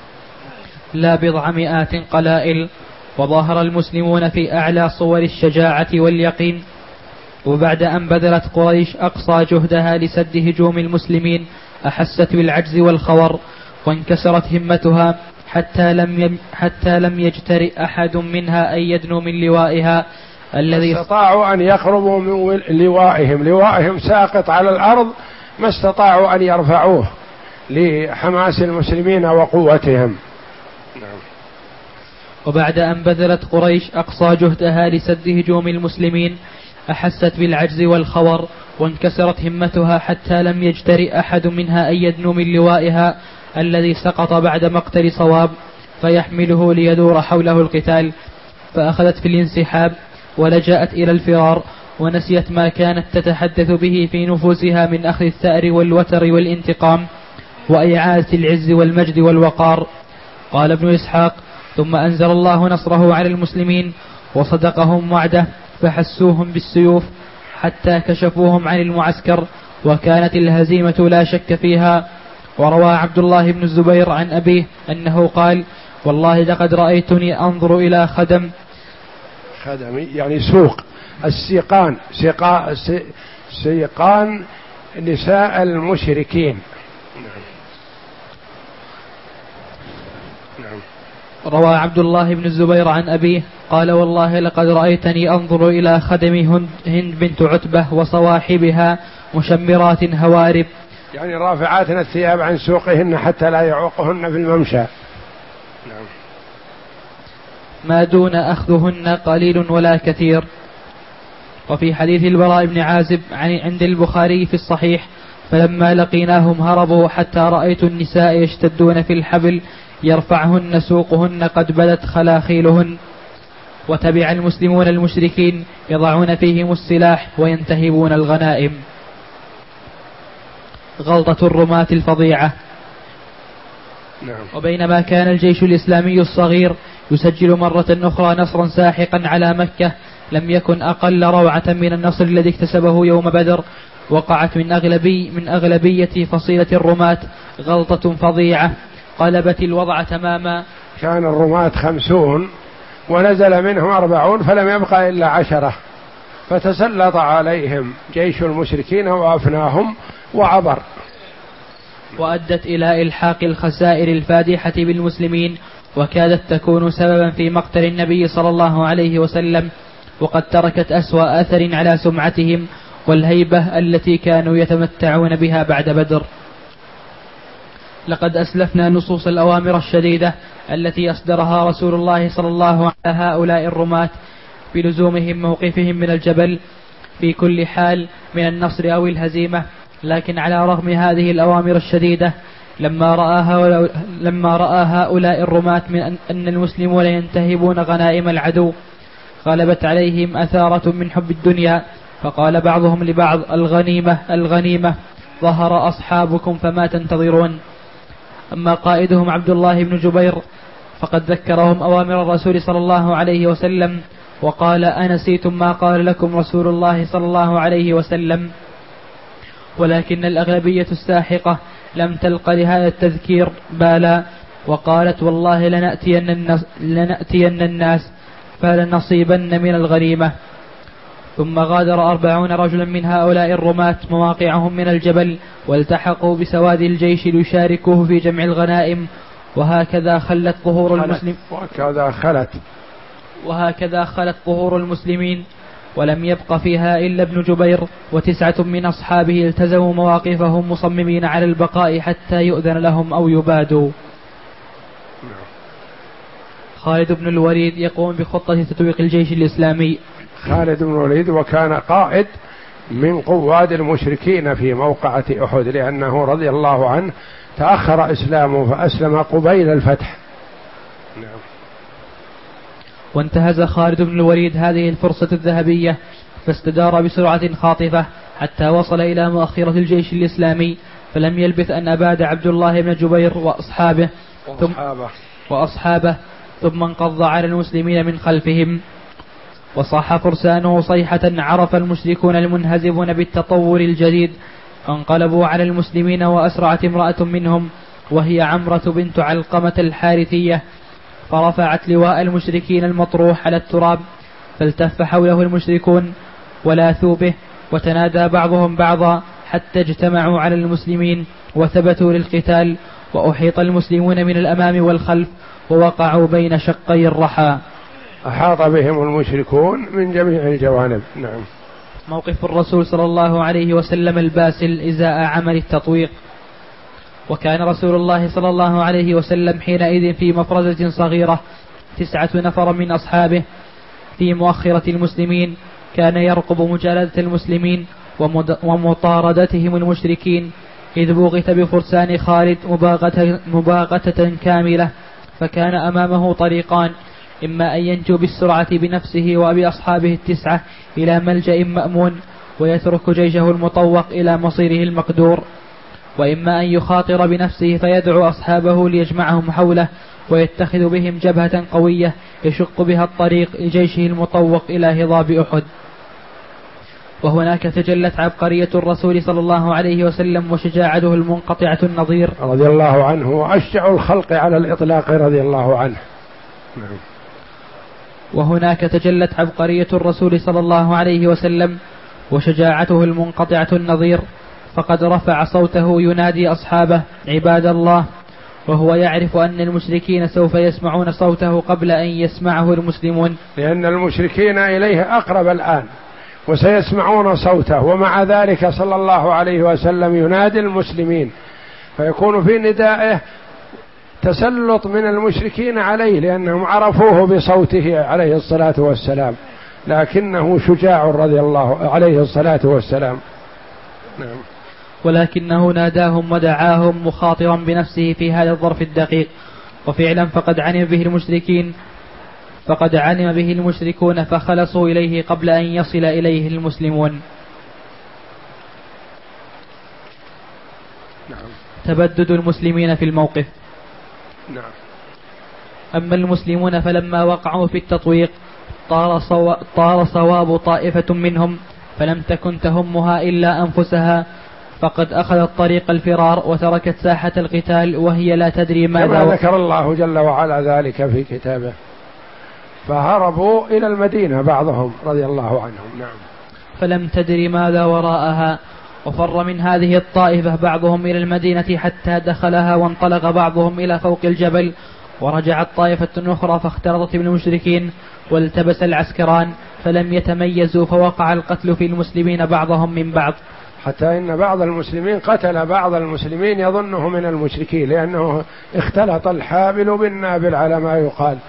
لا بضع مئات قلائل. وظهر المسلمون في أعلى صور الشجاعة واليقين. وبعد أن بذلت قريش أقصى جهدها لسد هجوم المسلمين، أحست بالعجز والخور، وانكسرت همتها، حتى لم يم حتى لم يجترئ أحد منها أن يدنو من لوائها الذي استطاعوا أن يقربوا من لوائهم، لوائهم ساقط على الأرض، ما استطاعوا أن يرفعوه لحماس المسلمين وقوتهم. نعم. وبعد أن بذلت قريش أقصى جهدها لسد هجوم المسلمين، أحست بالعجز والخور، وانكسرت همتها، حتى لم يجترئ أحد منها أن يدنو من لوائها الذي سقط بعد مقتل صواب فيحمله ليدور حوله القتال، فأخذت في الانسحاب ولجأت إلى الفرار، ونسيت ما كانت تتحدث به في نفوسها من أخذ الثأر والوتر والانتقام وإعادة العز والمجد والوقار. قال ابن إسحاق: ثم أنزل الله نصره على المسلمين وصدقهم وعده، فحسوهم بالسيوف حتى كشفوهم عن المعسكر، وكانت الهزيمة لا شك فيها. وروى عبد الله بن الزبير عن أبيه أنه قال: والله لقد رأيتني أنظر إلى خدم خدم يعني سوق السيقان، سيقا سيقان نساء المشركين. نعم. روى عبد الله بن الزبير عن أبيه قال: والله لقد رأيتني أنظر إلى خدم هند بنت عتبة وصواحبها مشمرات هوارب، يعني رافعات الثياب عن سوقهن حتى لا يعوقهن في الممشى. نعم. ما دون أخذهن قليل ولا كثير. وفي حديث البراء بن عازب عند البخاري في الصحيح: فلما لقيناهم هربوا حتى رأيت النساء يشتدون في الحبل يرفعهن سوقهن قد بدت خلاخيلهن. وتبع المسلمون المشركين يضعون فيهم السلاح وينتهبون الغنائم. غلطة الرماة الفظيعة. نعم. وبينما كان الجيش الإسلامي الصغير يسجل مرة أخرى نصرا ساحقا على مكة، لم يكن أقل روعة من النصر الذي اكتسبه يوم بدر. وقعت من أغلبي من أغلبية فصيلة الرماة غلطة فظيعة قلبت الوضع تماما. كان الرماة خمسون ونزل منهم أربعون، فلم يبقى إلا عشرة، فتسلط عليهم جيش المشركين وأفناهم وعبر. وأدت إلى إلحاق الخسائر الفادحة بالمسلمين، وكادت تكون سببا في مقتل النبي صلى الله عليه وسلم، وقد تركت أسوأ أثر على سمعتهم والهيبة التي كانوا يتمتعون بها بعد بدر. لقد أسلفنا نصوص الأوامر الشديدة التي أصدرها رسول الله صلى الله عليه هؤلاء الرماة بلزومهم موقفهم من الجبل في كل حال من النصر أو الهزيمة. لكن على رغم هذه الأوامر الشديدة، لما رأى هؤلاء, لما رأى هؤلاء الرماة من أن المسلمون ينتهبون غنائم العدو، غلبت عليهم أثارة من حب الدنيا، فقال بعضهم لبعض: الغنيمة الغنيمة، ظهر أصحابكم فما تنتظرون. أما قائدهم عبد الله بن جبير فقد ذكرهم أوامر الرسول صلى الله عليه وسلم، وقال: أنسيتم ما قال لكم رسول الله صلى الله عليه وسلم؟ ولكن الأغلبية الساحقة لم تلق لهذا التذكير بالا، وقالت: والله لنأتين الناس, لنأتين الناس فلنصيبن من الغنيمة. ثم غادر أربعون رجلا من هؤلاء الرماة مواقعهم من الجبل، والتحقوا بسواد الجيش ليشاركوه في جمع الغنائم. وهكذا خلت ظهور المسلم وهكذا خلت وهكذا خلت ظهور المسلمين ولم يبق فيها إلا ابن جبير وتسعة من أصحابه التزموا مواقفهم مصممين على البقاء حتى يؤذن لهم أو يبادوا. خالد بن الوليد يقوم بخطة تطويق الجيش الإسلامي. خالد بن الوليد وكان قائد من قواد المشركين في موقعة أحد، لأنه رضي الله عنه تأخر إسلامه فأسلم قبيل الفتح. نعم. وانتهز خالد بن الوليد هذه الفرصة الذهبية فاستدار بسرعة خاطفة حتى وصل إلى مؤخرة الجيش الإسلامي، فلم يلبث أن أباد عبد الله بن جبير وأصحابه ثم, وأصحابه ثم انقض على المسلمين من خلفهم، وصاح فرسانه صيحة عرف المشركون المنهزمون بالتطور الجديد، فانقلبوا على المسلمين وأسرعت امرأة منهم وهي عمرة بنت علقمة الحارثية، فرفعت لواء المشركين المطروح على التراب، فالتف حوله المشركون ولاثوا به، وتنادى بعضهم بعضا حتى اجتمعوا على المسلمين وثبتوا للقتال، وأحيط المسلمون من الأمام والخلف ووقعوا بين شقي الرحى. أحاط بهم المشركون من جميع الجوانب. نعم. موقف الرسول صلى الله عليه وسلم الباسل إزاء عمل التطويق. وكان رسول الله صلى الله عليه وسلم حينئذ في مفرزة صغيرة تسعة نفر من أصحابه في مؤخرة المسلمين، كان يرقب مجالدة المسلمين ومطاردتهم المشركين، إذ بوغت بفرسان خالد مباغتة, مباغتة كاملة، فكان أمامه طريقان، إما أن ينجو بالسرعة بنفسه وبأصحابه التسعة إلى ملجأ مأمون ويترك جيشه المطوق إلى مصيره المقدور، وإما أن يخاطر بنفسه فيدعو أصحابه ليجمعهم حوله ويتخذ بهم جبهة قوية يشق بها الطريق لجيشه المطوق إلى هضاب أحد. وهناك تجلت عبقرية الرسول صلى الله عليه وسلم وشجاعته المنقطعة النظير رضي الله عنه، وأشجع الخلق على الإطلاق رضي الله عنه. نعم. وهناك تجلت عبقرية الرسول صلى الله عليه وسلم وشجاعته المنقطعة النظير، فقد رفع صوته ينادي أصحابه عباد الله، وهو يعرف أن المشركين سوف يسمعون صوته قبل أن يسمعه المسلمون، لأن المشركين إليه أقرب الآن وسيسمعون صوته، ومع ذلك صلى الله عليه وسلم ينادي المسلمين، فيكون في ندائه تسلط من المشركين عليه لأنهم عرفوه بصوته عليه الصلاة والسلام، لكنه شجاع رضي الله عليه الصلاة والسلام. نعم. ولكنه ناداهم ودعاهم مخاطرا بنفسه في هذا الظرف الدقيق، وفعلا فقد علم به المشركين فقد علم به المشركون فخلصوا إليه قبل أن يصل إليه المسلمون. نعم. تبدد المسلمين في الموقف. نعم. أما المسلمون فلما وقعوا في التطويق طار, صو... طار صواب طائفة منهم، فلم تكن تهمها إلا أنفسها، فقد أخذت طريق الفرار وتركت ساحة القتال وهي لا تدري ماذا، كما ذكر الله جل وعلا ذلك في كتابه، فهربوا إلى المدينة بعضهم رضي الله عنهم. نعم. فلم تدري ماذا وراءها، وفر من هذه الطائفة بعضهم إلى المدينة حتى دخلها، وانطلق بعضهم إلى فوق الجبل، ورجعت طائفة أخرى فاختلطت بالمشركين والتبس العسكران فلم يتميزوا، فوقع القتل في المسلمين بعضهم من بعض، حتى إن بعض المسلمين قتل بعض المسلمين يظنه من المشركين، لأنه اختلط الحابل بالنابل على ما يقال،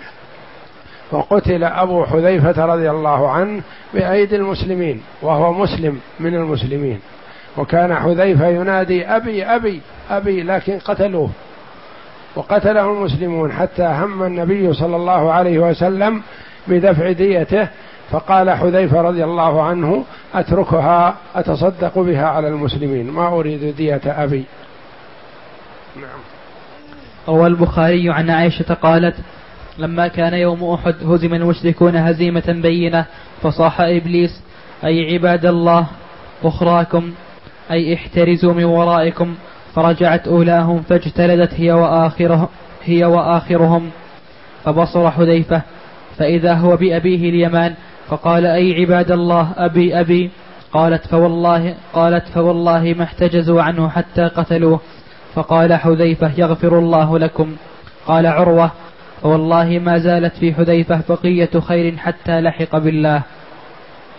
وقتل أبو حذيفة رضي الله عنه بأيدي المسلمين وهو مسلم من المسلمين، وكان حذيفة ينادي أبي أبي أبي، لكن قتلوه وقتله المسلمون، حتى هم النبي صلى الله عليه وسلم بدفع ديته، فقال حذيفة رضي الله عنه أتركها أتصدق بها على المسلمين، ما أريد دية أبي. نعم. روى البخاري عن عائشة قالت لما كان يوم أحد هزم المشركون هزيمة بينة، فصاح إبليس أي عباد الله أخراكم، أي احترزوا من ورائكم، فرجعت أولاهم فاجتلدت هي وآخرهم, هي وآخرهم فبصر حذيفة فإذا هو بأبيه اليمان، فقال أي عباد الله أبي أبي، قالت فوالله, قالت فوالله ما احتجزوا عنه حتى قتلوه، فقال حذيفة يغفر الله لكم. قال عروة فوالله ما زالت في حذيفة بقية خير حتى لحق بالله.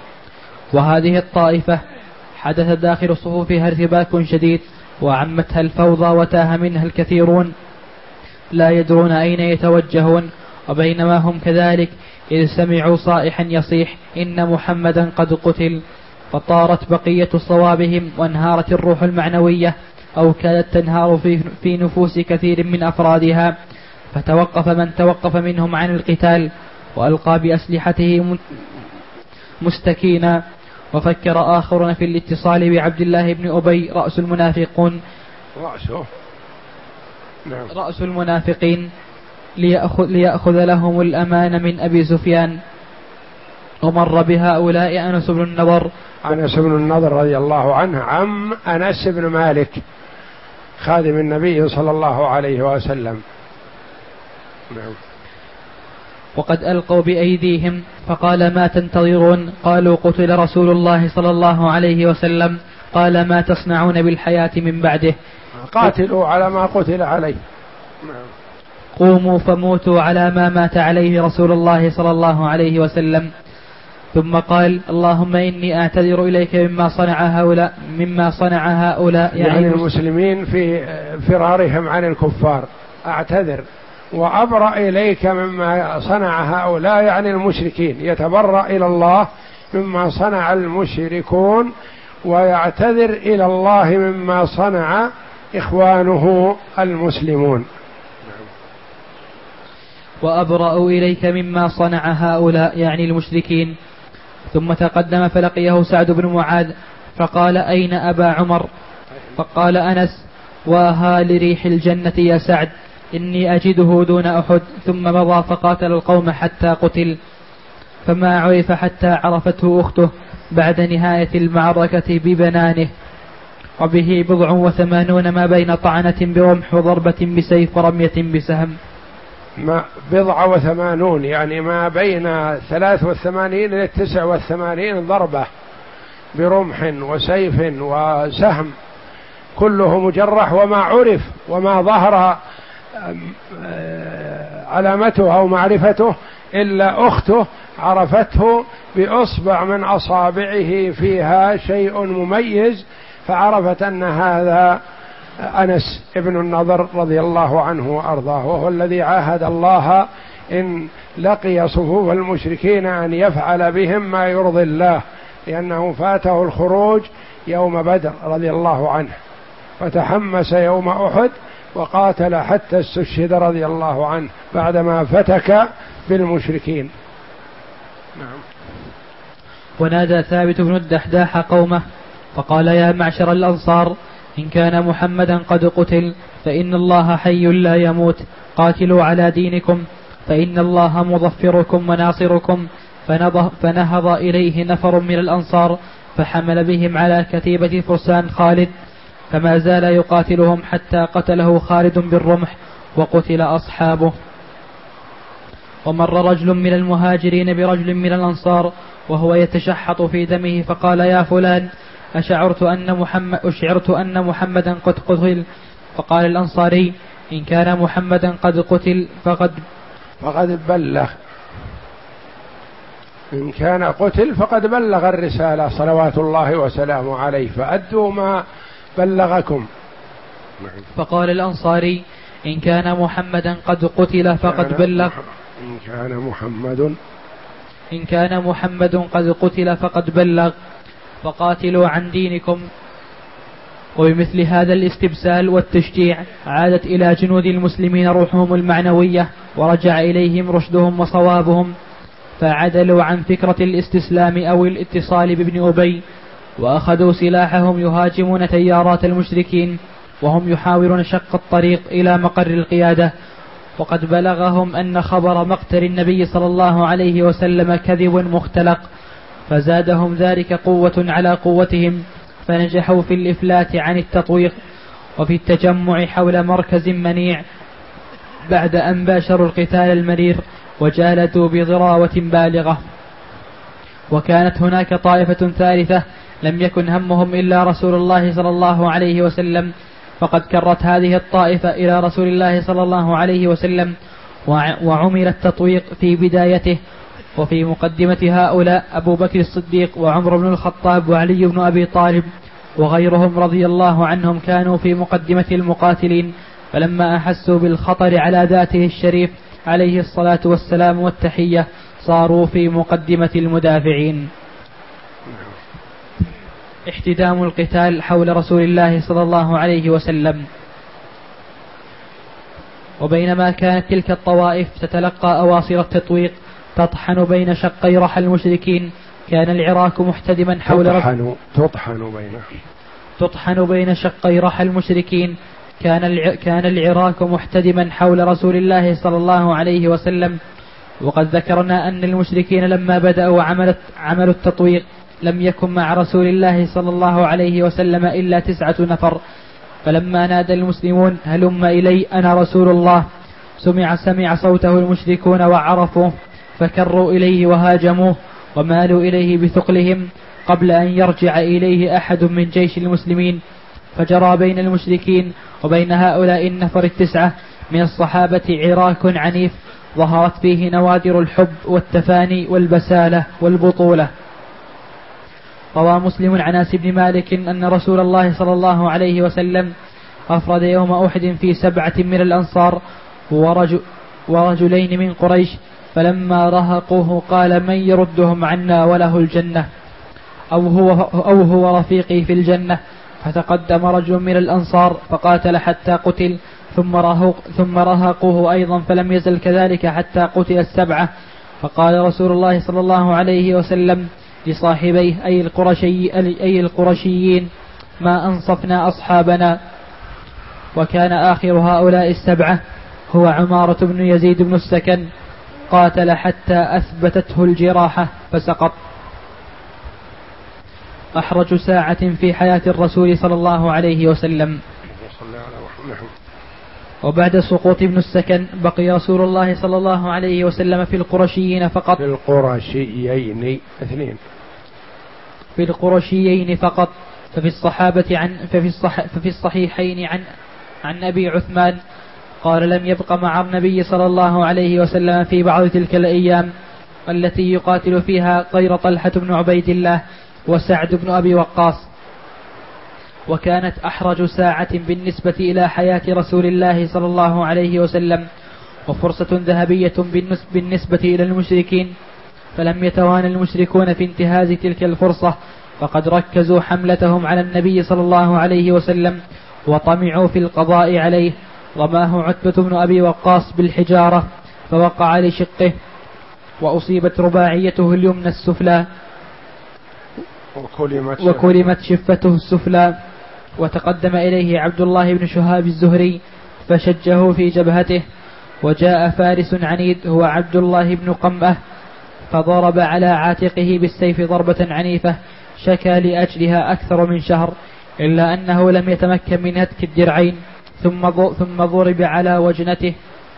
وهذه الطائفة حدث داخل صفوفها ارتباك شديد وعمتها الفوضى وتاه منها الكثيرون لا يدرون أين يتوجهون. وبينما هم كذلك إذ سمعوا صائحا يصيح إن محمدا قد قتل، فطارت بقية صوابهم وانهارت الروح المعنوية أو كادت تنهار في, في نفوس كثير من أفرادها، فتوقف من توقف منهم عن القتال وألقى بأسلحته مستكينا. وفكر آخرون في الاتصال بعبد الله بن أبي رأس المنافقون رأسه نعم. رأس المنافقين ليأخذ, ليأخذ لهم الأمان من أبي سفيان. ومر بهؤلاء أنس بن النضر أنس بن النضر رضي الله عنه عم أنس بن مالك خادم النبي صلى الله عليه وسلم. نعم. وقد ألقوا بأيديهم فقال ما تنتظرون؟ قالوا قتل رسول الله صلى الله عليه وسلم. قال ما تصنعون بالحياة من بعده؟ قاتلوا على ما قتل عليه. قوموا فموتوا على ما مات عليه رسول الله صلى الله عليه وسلم. ثم قال اللهم إني أعتذر إليك مما صنع هؤلاء مما صنع هؤلاء يعني, يعني المسلمين في فرارهم عن الكفار، أعتذر وأبرأ إليك مما صنع هؤلاء يعني المشركين، يتبرأ إلى الله مما صنع المشركون ويعتذر إلى الله مما صنع إخوانه المسلمون. وأبرأ إليك مما صنع هؤلاء يعني المشركين. ثم تقدم فلقيه سعد بن معاذ فقال أين أبا عمر؟ فقال أنس واها لريح الجنة يا سعد إني أجده دون أحد. ثم مضى فقاتل القوم حتى قتل، فما عرف حتى عرفته أخته بعد نهاية المعركة ببنانه، وبه بضع وثمانون ما بين طعنة برمح وضربة بسيف ورمية بسهم. ما بضع وثمانون يعني ما بين ثلاث والثمانين إلى تسع والثمانين ضربة برمح وسيف وسهم، كله مجرح. وما عرف وما ظهر علامته أو معرفته إلا أخته عرفته بأصبع من أصابعه فيها شيء مميز، فعرفت أن هذا أنس ابن النضر رضي الله عنه وأرضاه، وهو الذي عاهد الله إن لقي صفوف المشركين أن يفعل بهم ما يرضي الله، لأنه فاته الخروج يوم بدر رضي الله عنه، فتحمس يوم أحد وقاتل حتى استشهد رضي الله عنه بعدما فتك بالمشركين. نعم. ونادى ثابت بن الدحداح قومه فقال يا معشر الأنصار إن كان محمدا قد قتل فإن الله حي لا يموت، قاتلوا على دينكم فإن الله مظفركم وناصركم. فنهض إليه نفر من الأنصار فحمل بهم على كتيبة فرسان خالد، فما زال يقاتلهم حتى قتله خالد بالرمح وقتل أصحابه. ومر رجل من المهاجرين برجل من الأنصار وهو يتشحط في دمه فقال يا فلان أشعرت أن محمد أشعرت أن محمدا قد قتل؟ فقال الأنصاري إن كان محمدا قد قتل فقد فقد بلغ إن كان قتل فقد بلغ الرسالة صلوات الله وسلامه عليه، فأدوا ما بلغكم. فقال الأنصاري إن كان محمدا قد قتل فقد بلغ إن كان محمد إن كان محمد قد قتل فقد بلغ فقاتلوا عن دينكم. وبمثل هذا الاستبسال والتشجيع عادت إلى جنود المسلمين روحهم المعنوية ورجع إليهم رشدهم وصوابهم، فعدلوا عن فكرة الاستسلام أو الاتصال بابن أبي، وأخذوا سلاحهم يهاجمون تيارات المشركين وهم يحاولون شق الطريق إلى مقر القيادة. وقد بلغهم أن خبر مقتل النبي صلى الله عليه وسلم كذب مختلق، فزادهم ذلك قوة على قوتهم، فنجحوا في الإفلات عن التطويق وفي التجمع حول مركز منيع بعد أن باشروا القتال المرير وجالدوا بضراوة بالغة. وكانت هناك طائفة ثالثة لم يكن همهم إلا رسول الله صلى الله عليه وسلم، فقد كرت هذه الطائفة إلى رسول الله صلى الله عليه وسلم وعمل التطويق في بدايته وفي مقدمة هؤلاء أبو بكر الصديق وعمر بن الخطاب وعلي بن أبي طالب وغيرهم رضي الله عنهم كانوا في مقدمة المقاتلين، فلما أحسوا بالخطر على ذاته الشريف عليه الصلاة والسلام والتحية صاروا في مقدمة المدافعين. احتدام القتال حول رسول الله صلى الله عليه وسلم. وبينما كانت تلك الطوائف تتلقى أواصر التطويق تطحن بين شقي رحى المشركين، كان العراك محتدما حول تطحن, تطحن بين تطحن بين شقي رحى المشركين كان الع... كان العراك محتدما حول رسول الله صلى الله عليه وسلم. وقد ذكرنا أن المشركين لما بدأوا عمل عمل التطويق لم يكن مع رسول الله صلى الله عليه وسلم إلا تسعة نفر، فلما نادى المسلمون هلم إلي أنا رسول الله سمع سمع صوته المشركون وعرفوه، فكروا إليه وهاجموه ومالوا إليه بثقلهم قبل أن يرجع إليه أحد من جيش المسلمين، فجرى بين المشركين وبين هؤلاء النفر التسعة من الصحابة عراك عنيف ظهرت فيه نوادر الحب والتفاني والبسالة والبطولة. روى مسلم عن أنس بن مالك أن رسول الله صلى الله عليه وسلم أفرد يوم أحد في سبعة من الأنصار ورجل ورجلين من قريش، فلما رهقوه قال من يردهم عنا وله الجنة أو هو, أو هو رفيقي في الجنة، فتقدم رجل من الأنصار فقاتل حتى قتل، ثم, رهق ثم رهقوه أيضا فلم يزل كذلك حتى قتل السبعة، فقال رسول الله صلى الله عليه وسلم لصاحبيه أي, القرشي أي القرشيين ما أنصفنا أصحابنا. وكان آخر هؤلاء السبعة هو عمارة بن يزيد بن السكن، قاتل حتى أثبتته الجراحة فسقط. أحرج ساعة في حياة الرسول صلى الله عليه وسلم. وبعد سقوط ابن السكن بقي رسول الله صلى الله عليه وسلم في القرشيين فقط في القرشيين اثنين في القرشيين فقط. ففي الصحابة عن ففي, الصح ففي الصحيحين عن عن أبي عثمان قال لم يبق مع النبي صلى الله عليه وسلم في بعض تلك الأيام التي يقاتل فيها غير طلحة بن عبيد الله وسعد بن أبي وقاص، وكانت أحرج ساعة بالنسبة إلى حياة رسول الله صلى الله عليه وسلم وفرصة ذهبية بالنسبة إلى المشركين، فلم يتوانى المشركون في انتهاز تلك الفرصة، فقد ركزوا حملتهم على النبي صلى الله عليه وسلم وطمعوا في القضاء عليه. رماه عتبة بن أبي وقاص بالحجارة فوقع لشقه وأصيبت رباعيته اليمنى السفلى وكلمت, وكلمت شفته السفلى، وتقدم إليه عبد الله بن شهاب الزهري فشجه في جبهته، وجاء فارس عنيد هو عبد الله بن قمأة فضرب على عاتقه بالسيف ضربة عنيفة شكى لأجلها أكثر من شهر، إلا أنه لم يتمكن من هتك الدرعين، ثم ثم ضرب على وجنته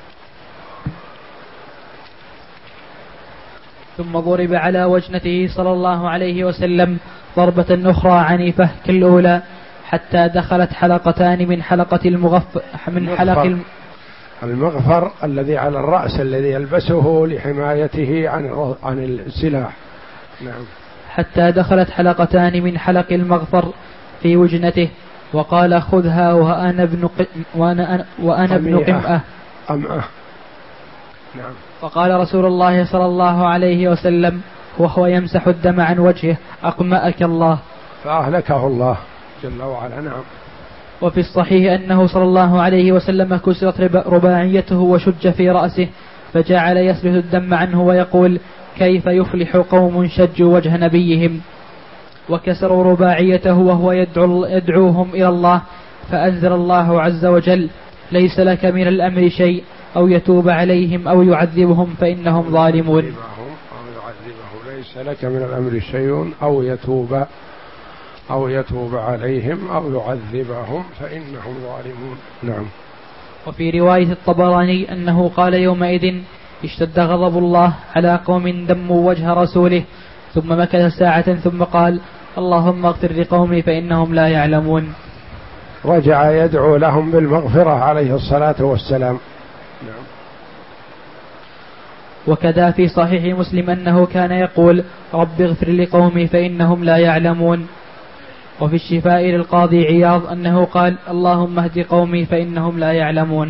ثم ضرب على وجنته صلى الله عليه وسلم ضربة أخرى عنيفة كالأولى حتى دخلت حلقتان من حلقة المغفر من حلق المغفر الذي على الرأس الذي يلبسه لحمايته عن عن السلاح. نعم. حتى دخلت حلقتان من حلق المغفر في وجنته، وقال خذها وأنا ابن وأنا وأنا ابن قمأة. قمأة. نعم. فقال رسول الله صلى الله عليه وسلم وهو يمسح الدم عن وجهه أقمأك الله، فأهلكه الله جل وعلا. نعم. وفي الصحيح أنه صلى الله عليه وسلم كسرت رباعيته وشج في رأسه، فجعل يسلت الدم عنه ويقول كيف يفلح قوم شجوا وجه نبيهم، وكسروا رباعيته وهو يدعو يدعوهم إلى الله، فأنزل الله عز وجل ليس لك من الأمر شيء أو يتوب عليهم أو يعذبهم فإنهم ظالمون. أو يعذبه ليس لك من الأمر شيء أو يتوب أو يتوب عليهم أو يعذبهم فإنهم ظالمون. نعم. وفي رواية الطبراني أنه قال يومئذ اشتد غضب الله على قوم دموا وجه رسوله، ثم مكث ساعة ثم قال اللهم اغفر لقومي فإنهم لا يعلمون. رجع يدعو لهم بالمغفرة عليه الصلاة والسلام. نعم. وكذا في صحيح مسلم أنه كان يقول رب اغفر لقومي فإنهم لا يعلمون. وفي الشفاء للقاضي عياض أنه قال اللهم اهد قومي فإنهم لا يعلمون.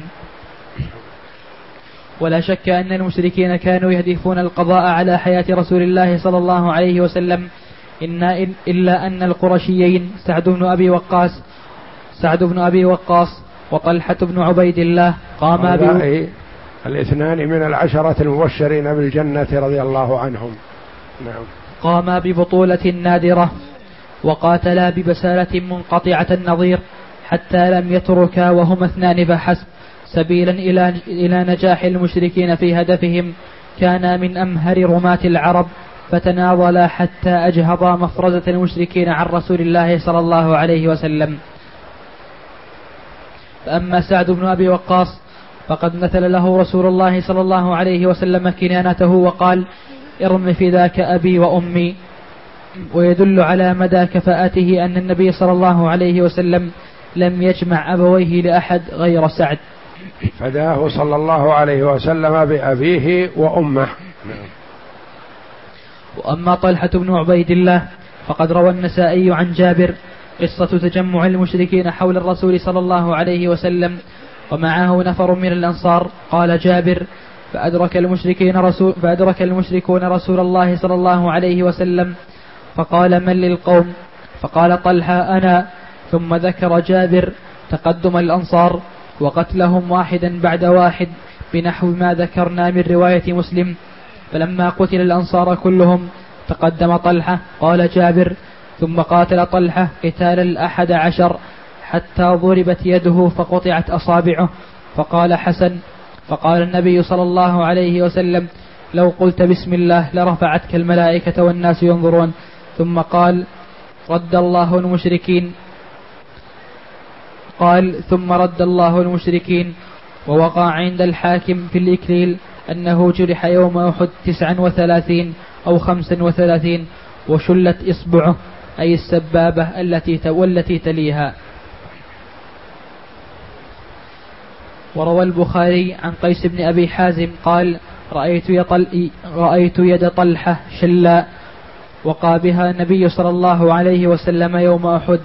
ولا شك أن المشركين كانوا يهدفون القضاء على حياة رسول الله صلى الله عليه وسلم، إن إلا أن القرشيين سعد بن أبي وقاص سعد بن أبي وقاص وطلحة بن عبيد الله قاما ب الاثنان من العشرة المبشرين بالجنة رضي الله عنهم. نعم. قاما ببطولة نادرة وقاتلا ببسالة منقطعة النظير حتى لم يتركا وهما اثنان فحسب سبيلا إلى إلى نجاح المشركين في هدفهم. كانا من أمهر رماة العرب فتناضلا حتى أجهضا مفرزة المشركين عن رسول الله صلى الله عليه وسلم. فأما سعد بن أبي وقاص فقد مثل له رسول الله صلى الله عليه وسلم كنانته وقال ارم فداك أبي وأمي، ويدل على مدى كفاءته أن النبي صلى الله عليه وسلم لم يجمع أبويه لأحد غير سعد، فداه صلى الله عليه وسلم بأبيه وأمه. وأما طلحة بن عبيد الله فقد روى النسائي عن جابر قصة تجمع المشركين حول الرسول صلى الله عليه وسلم ومعه نفر من الأنصار. قال جابر فأدرك المشركين رسول فأدرك المشركون رسول الله صلى الله عليه وسلم فقال من للقوم؟ فقال طلحة أنا. ثم ذكر جابر تقدم الأنصار وقتلهم واحدا بعد واحد بنحو ما ذكرنا من رواية مسلم. فلما قتل الأنصار كلهم تقدم طلحة. قال جابر ثم قاتل طلحة قتال الأحد عشر حتى ضربت يده فقطعت أصابعه. فقال حسن فقال النبي صلى الله عليه وسلم لو قلت بسم الله لرفعتك الملائكة والناس ينظرون. ثم قال رد الله المشركين قال ثم رد الله المشركين. ووقع عند الحاكم في الإكليل أنه جرح يوم أحد تسعا وثلاثين أو خمسا وثلاثين وشلت إصبعه أي السبابة التي والتي تليها. وروى البخاري عن قيس بن أبي حازم قال رأيت, يطل رأيت يد طلحة شلاء وقى بها النبي صلى الله عليه وسلم يوم أحد.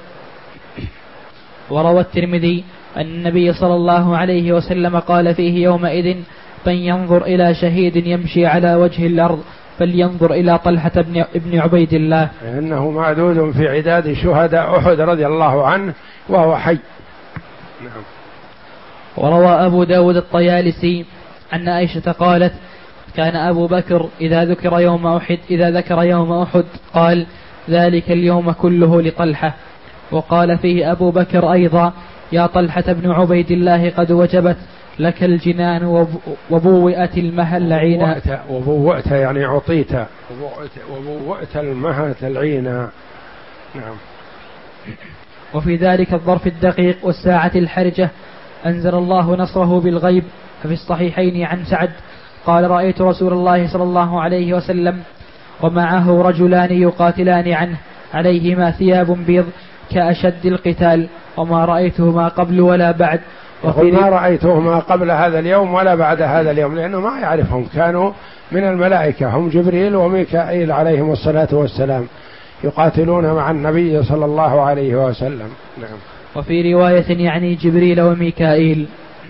وروى الترمذي أن النبي صلى الله عليه وسلم قال فيه يومئذ من ينظر إلى شهيد يمشي على وجه الأرض فلينظر إلى طلحة بن عبيد الله، إنه معدود في عداد شهداء أحد رضي الله عنه وهو حي. نعم. وروى أبو داود الطيالسي أن عائشة قالت كان أبو بكر إذا ذكر يوم أحد إذا ذكر يوم أحد قال ذلك اليوم كله لطلحة. وقال فيه أبو بكر أيضا يا طلحة بن عبيد الله قد وجبت لك الجنان وبوئت المهل لعينا. وبوئت يعني عطيت وبوئت المهل لعينا. نعم. وفي ذلك الظرف الدقيق والساعة الحرجة أنزل الله نصره بالغيب. ففي الصحيحين عن سعد قال رأيت رسول الله صلى الله عليه وسلم ومعه رجلان يقاتلان عنه عليهما ثياب بيض كأشد القتال وما رأيتهما قبل ولا بعد. وفي ما رأيتهما قبل هذا اليوم ولا بعد هذا اليوم لأنه ما يعرفهم، كانوا من الملائكة هم جبريل وميكائيل عليهم الصلاة والسلام يقاتلون مع النبي صلى الله عليه وسلم. نعم. وفي رواية يعني جبريل وميكائيل.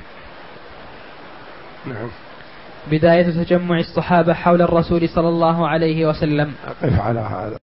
نعم. بداية تجمع الصحابة حول الرسول صلى الله عليه وسلم. أقف على هذا.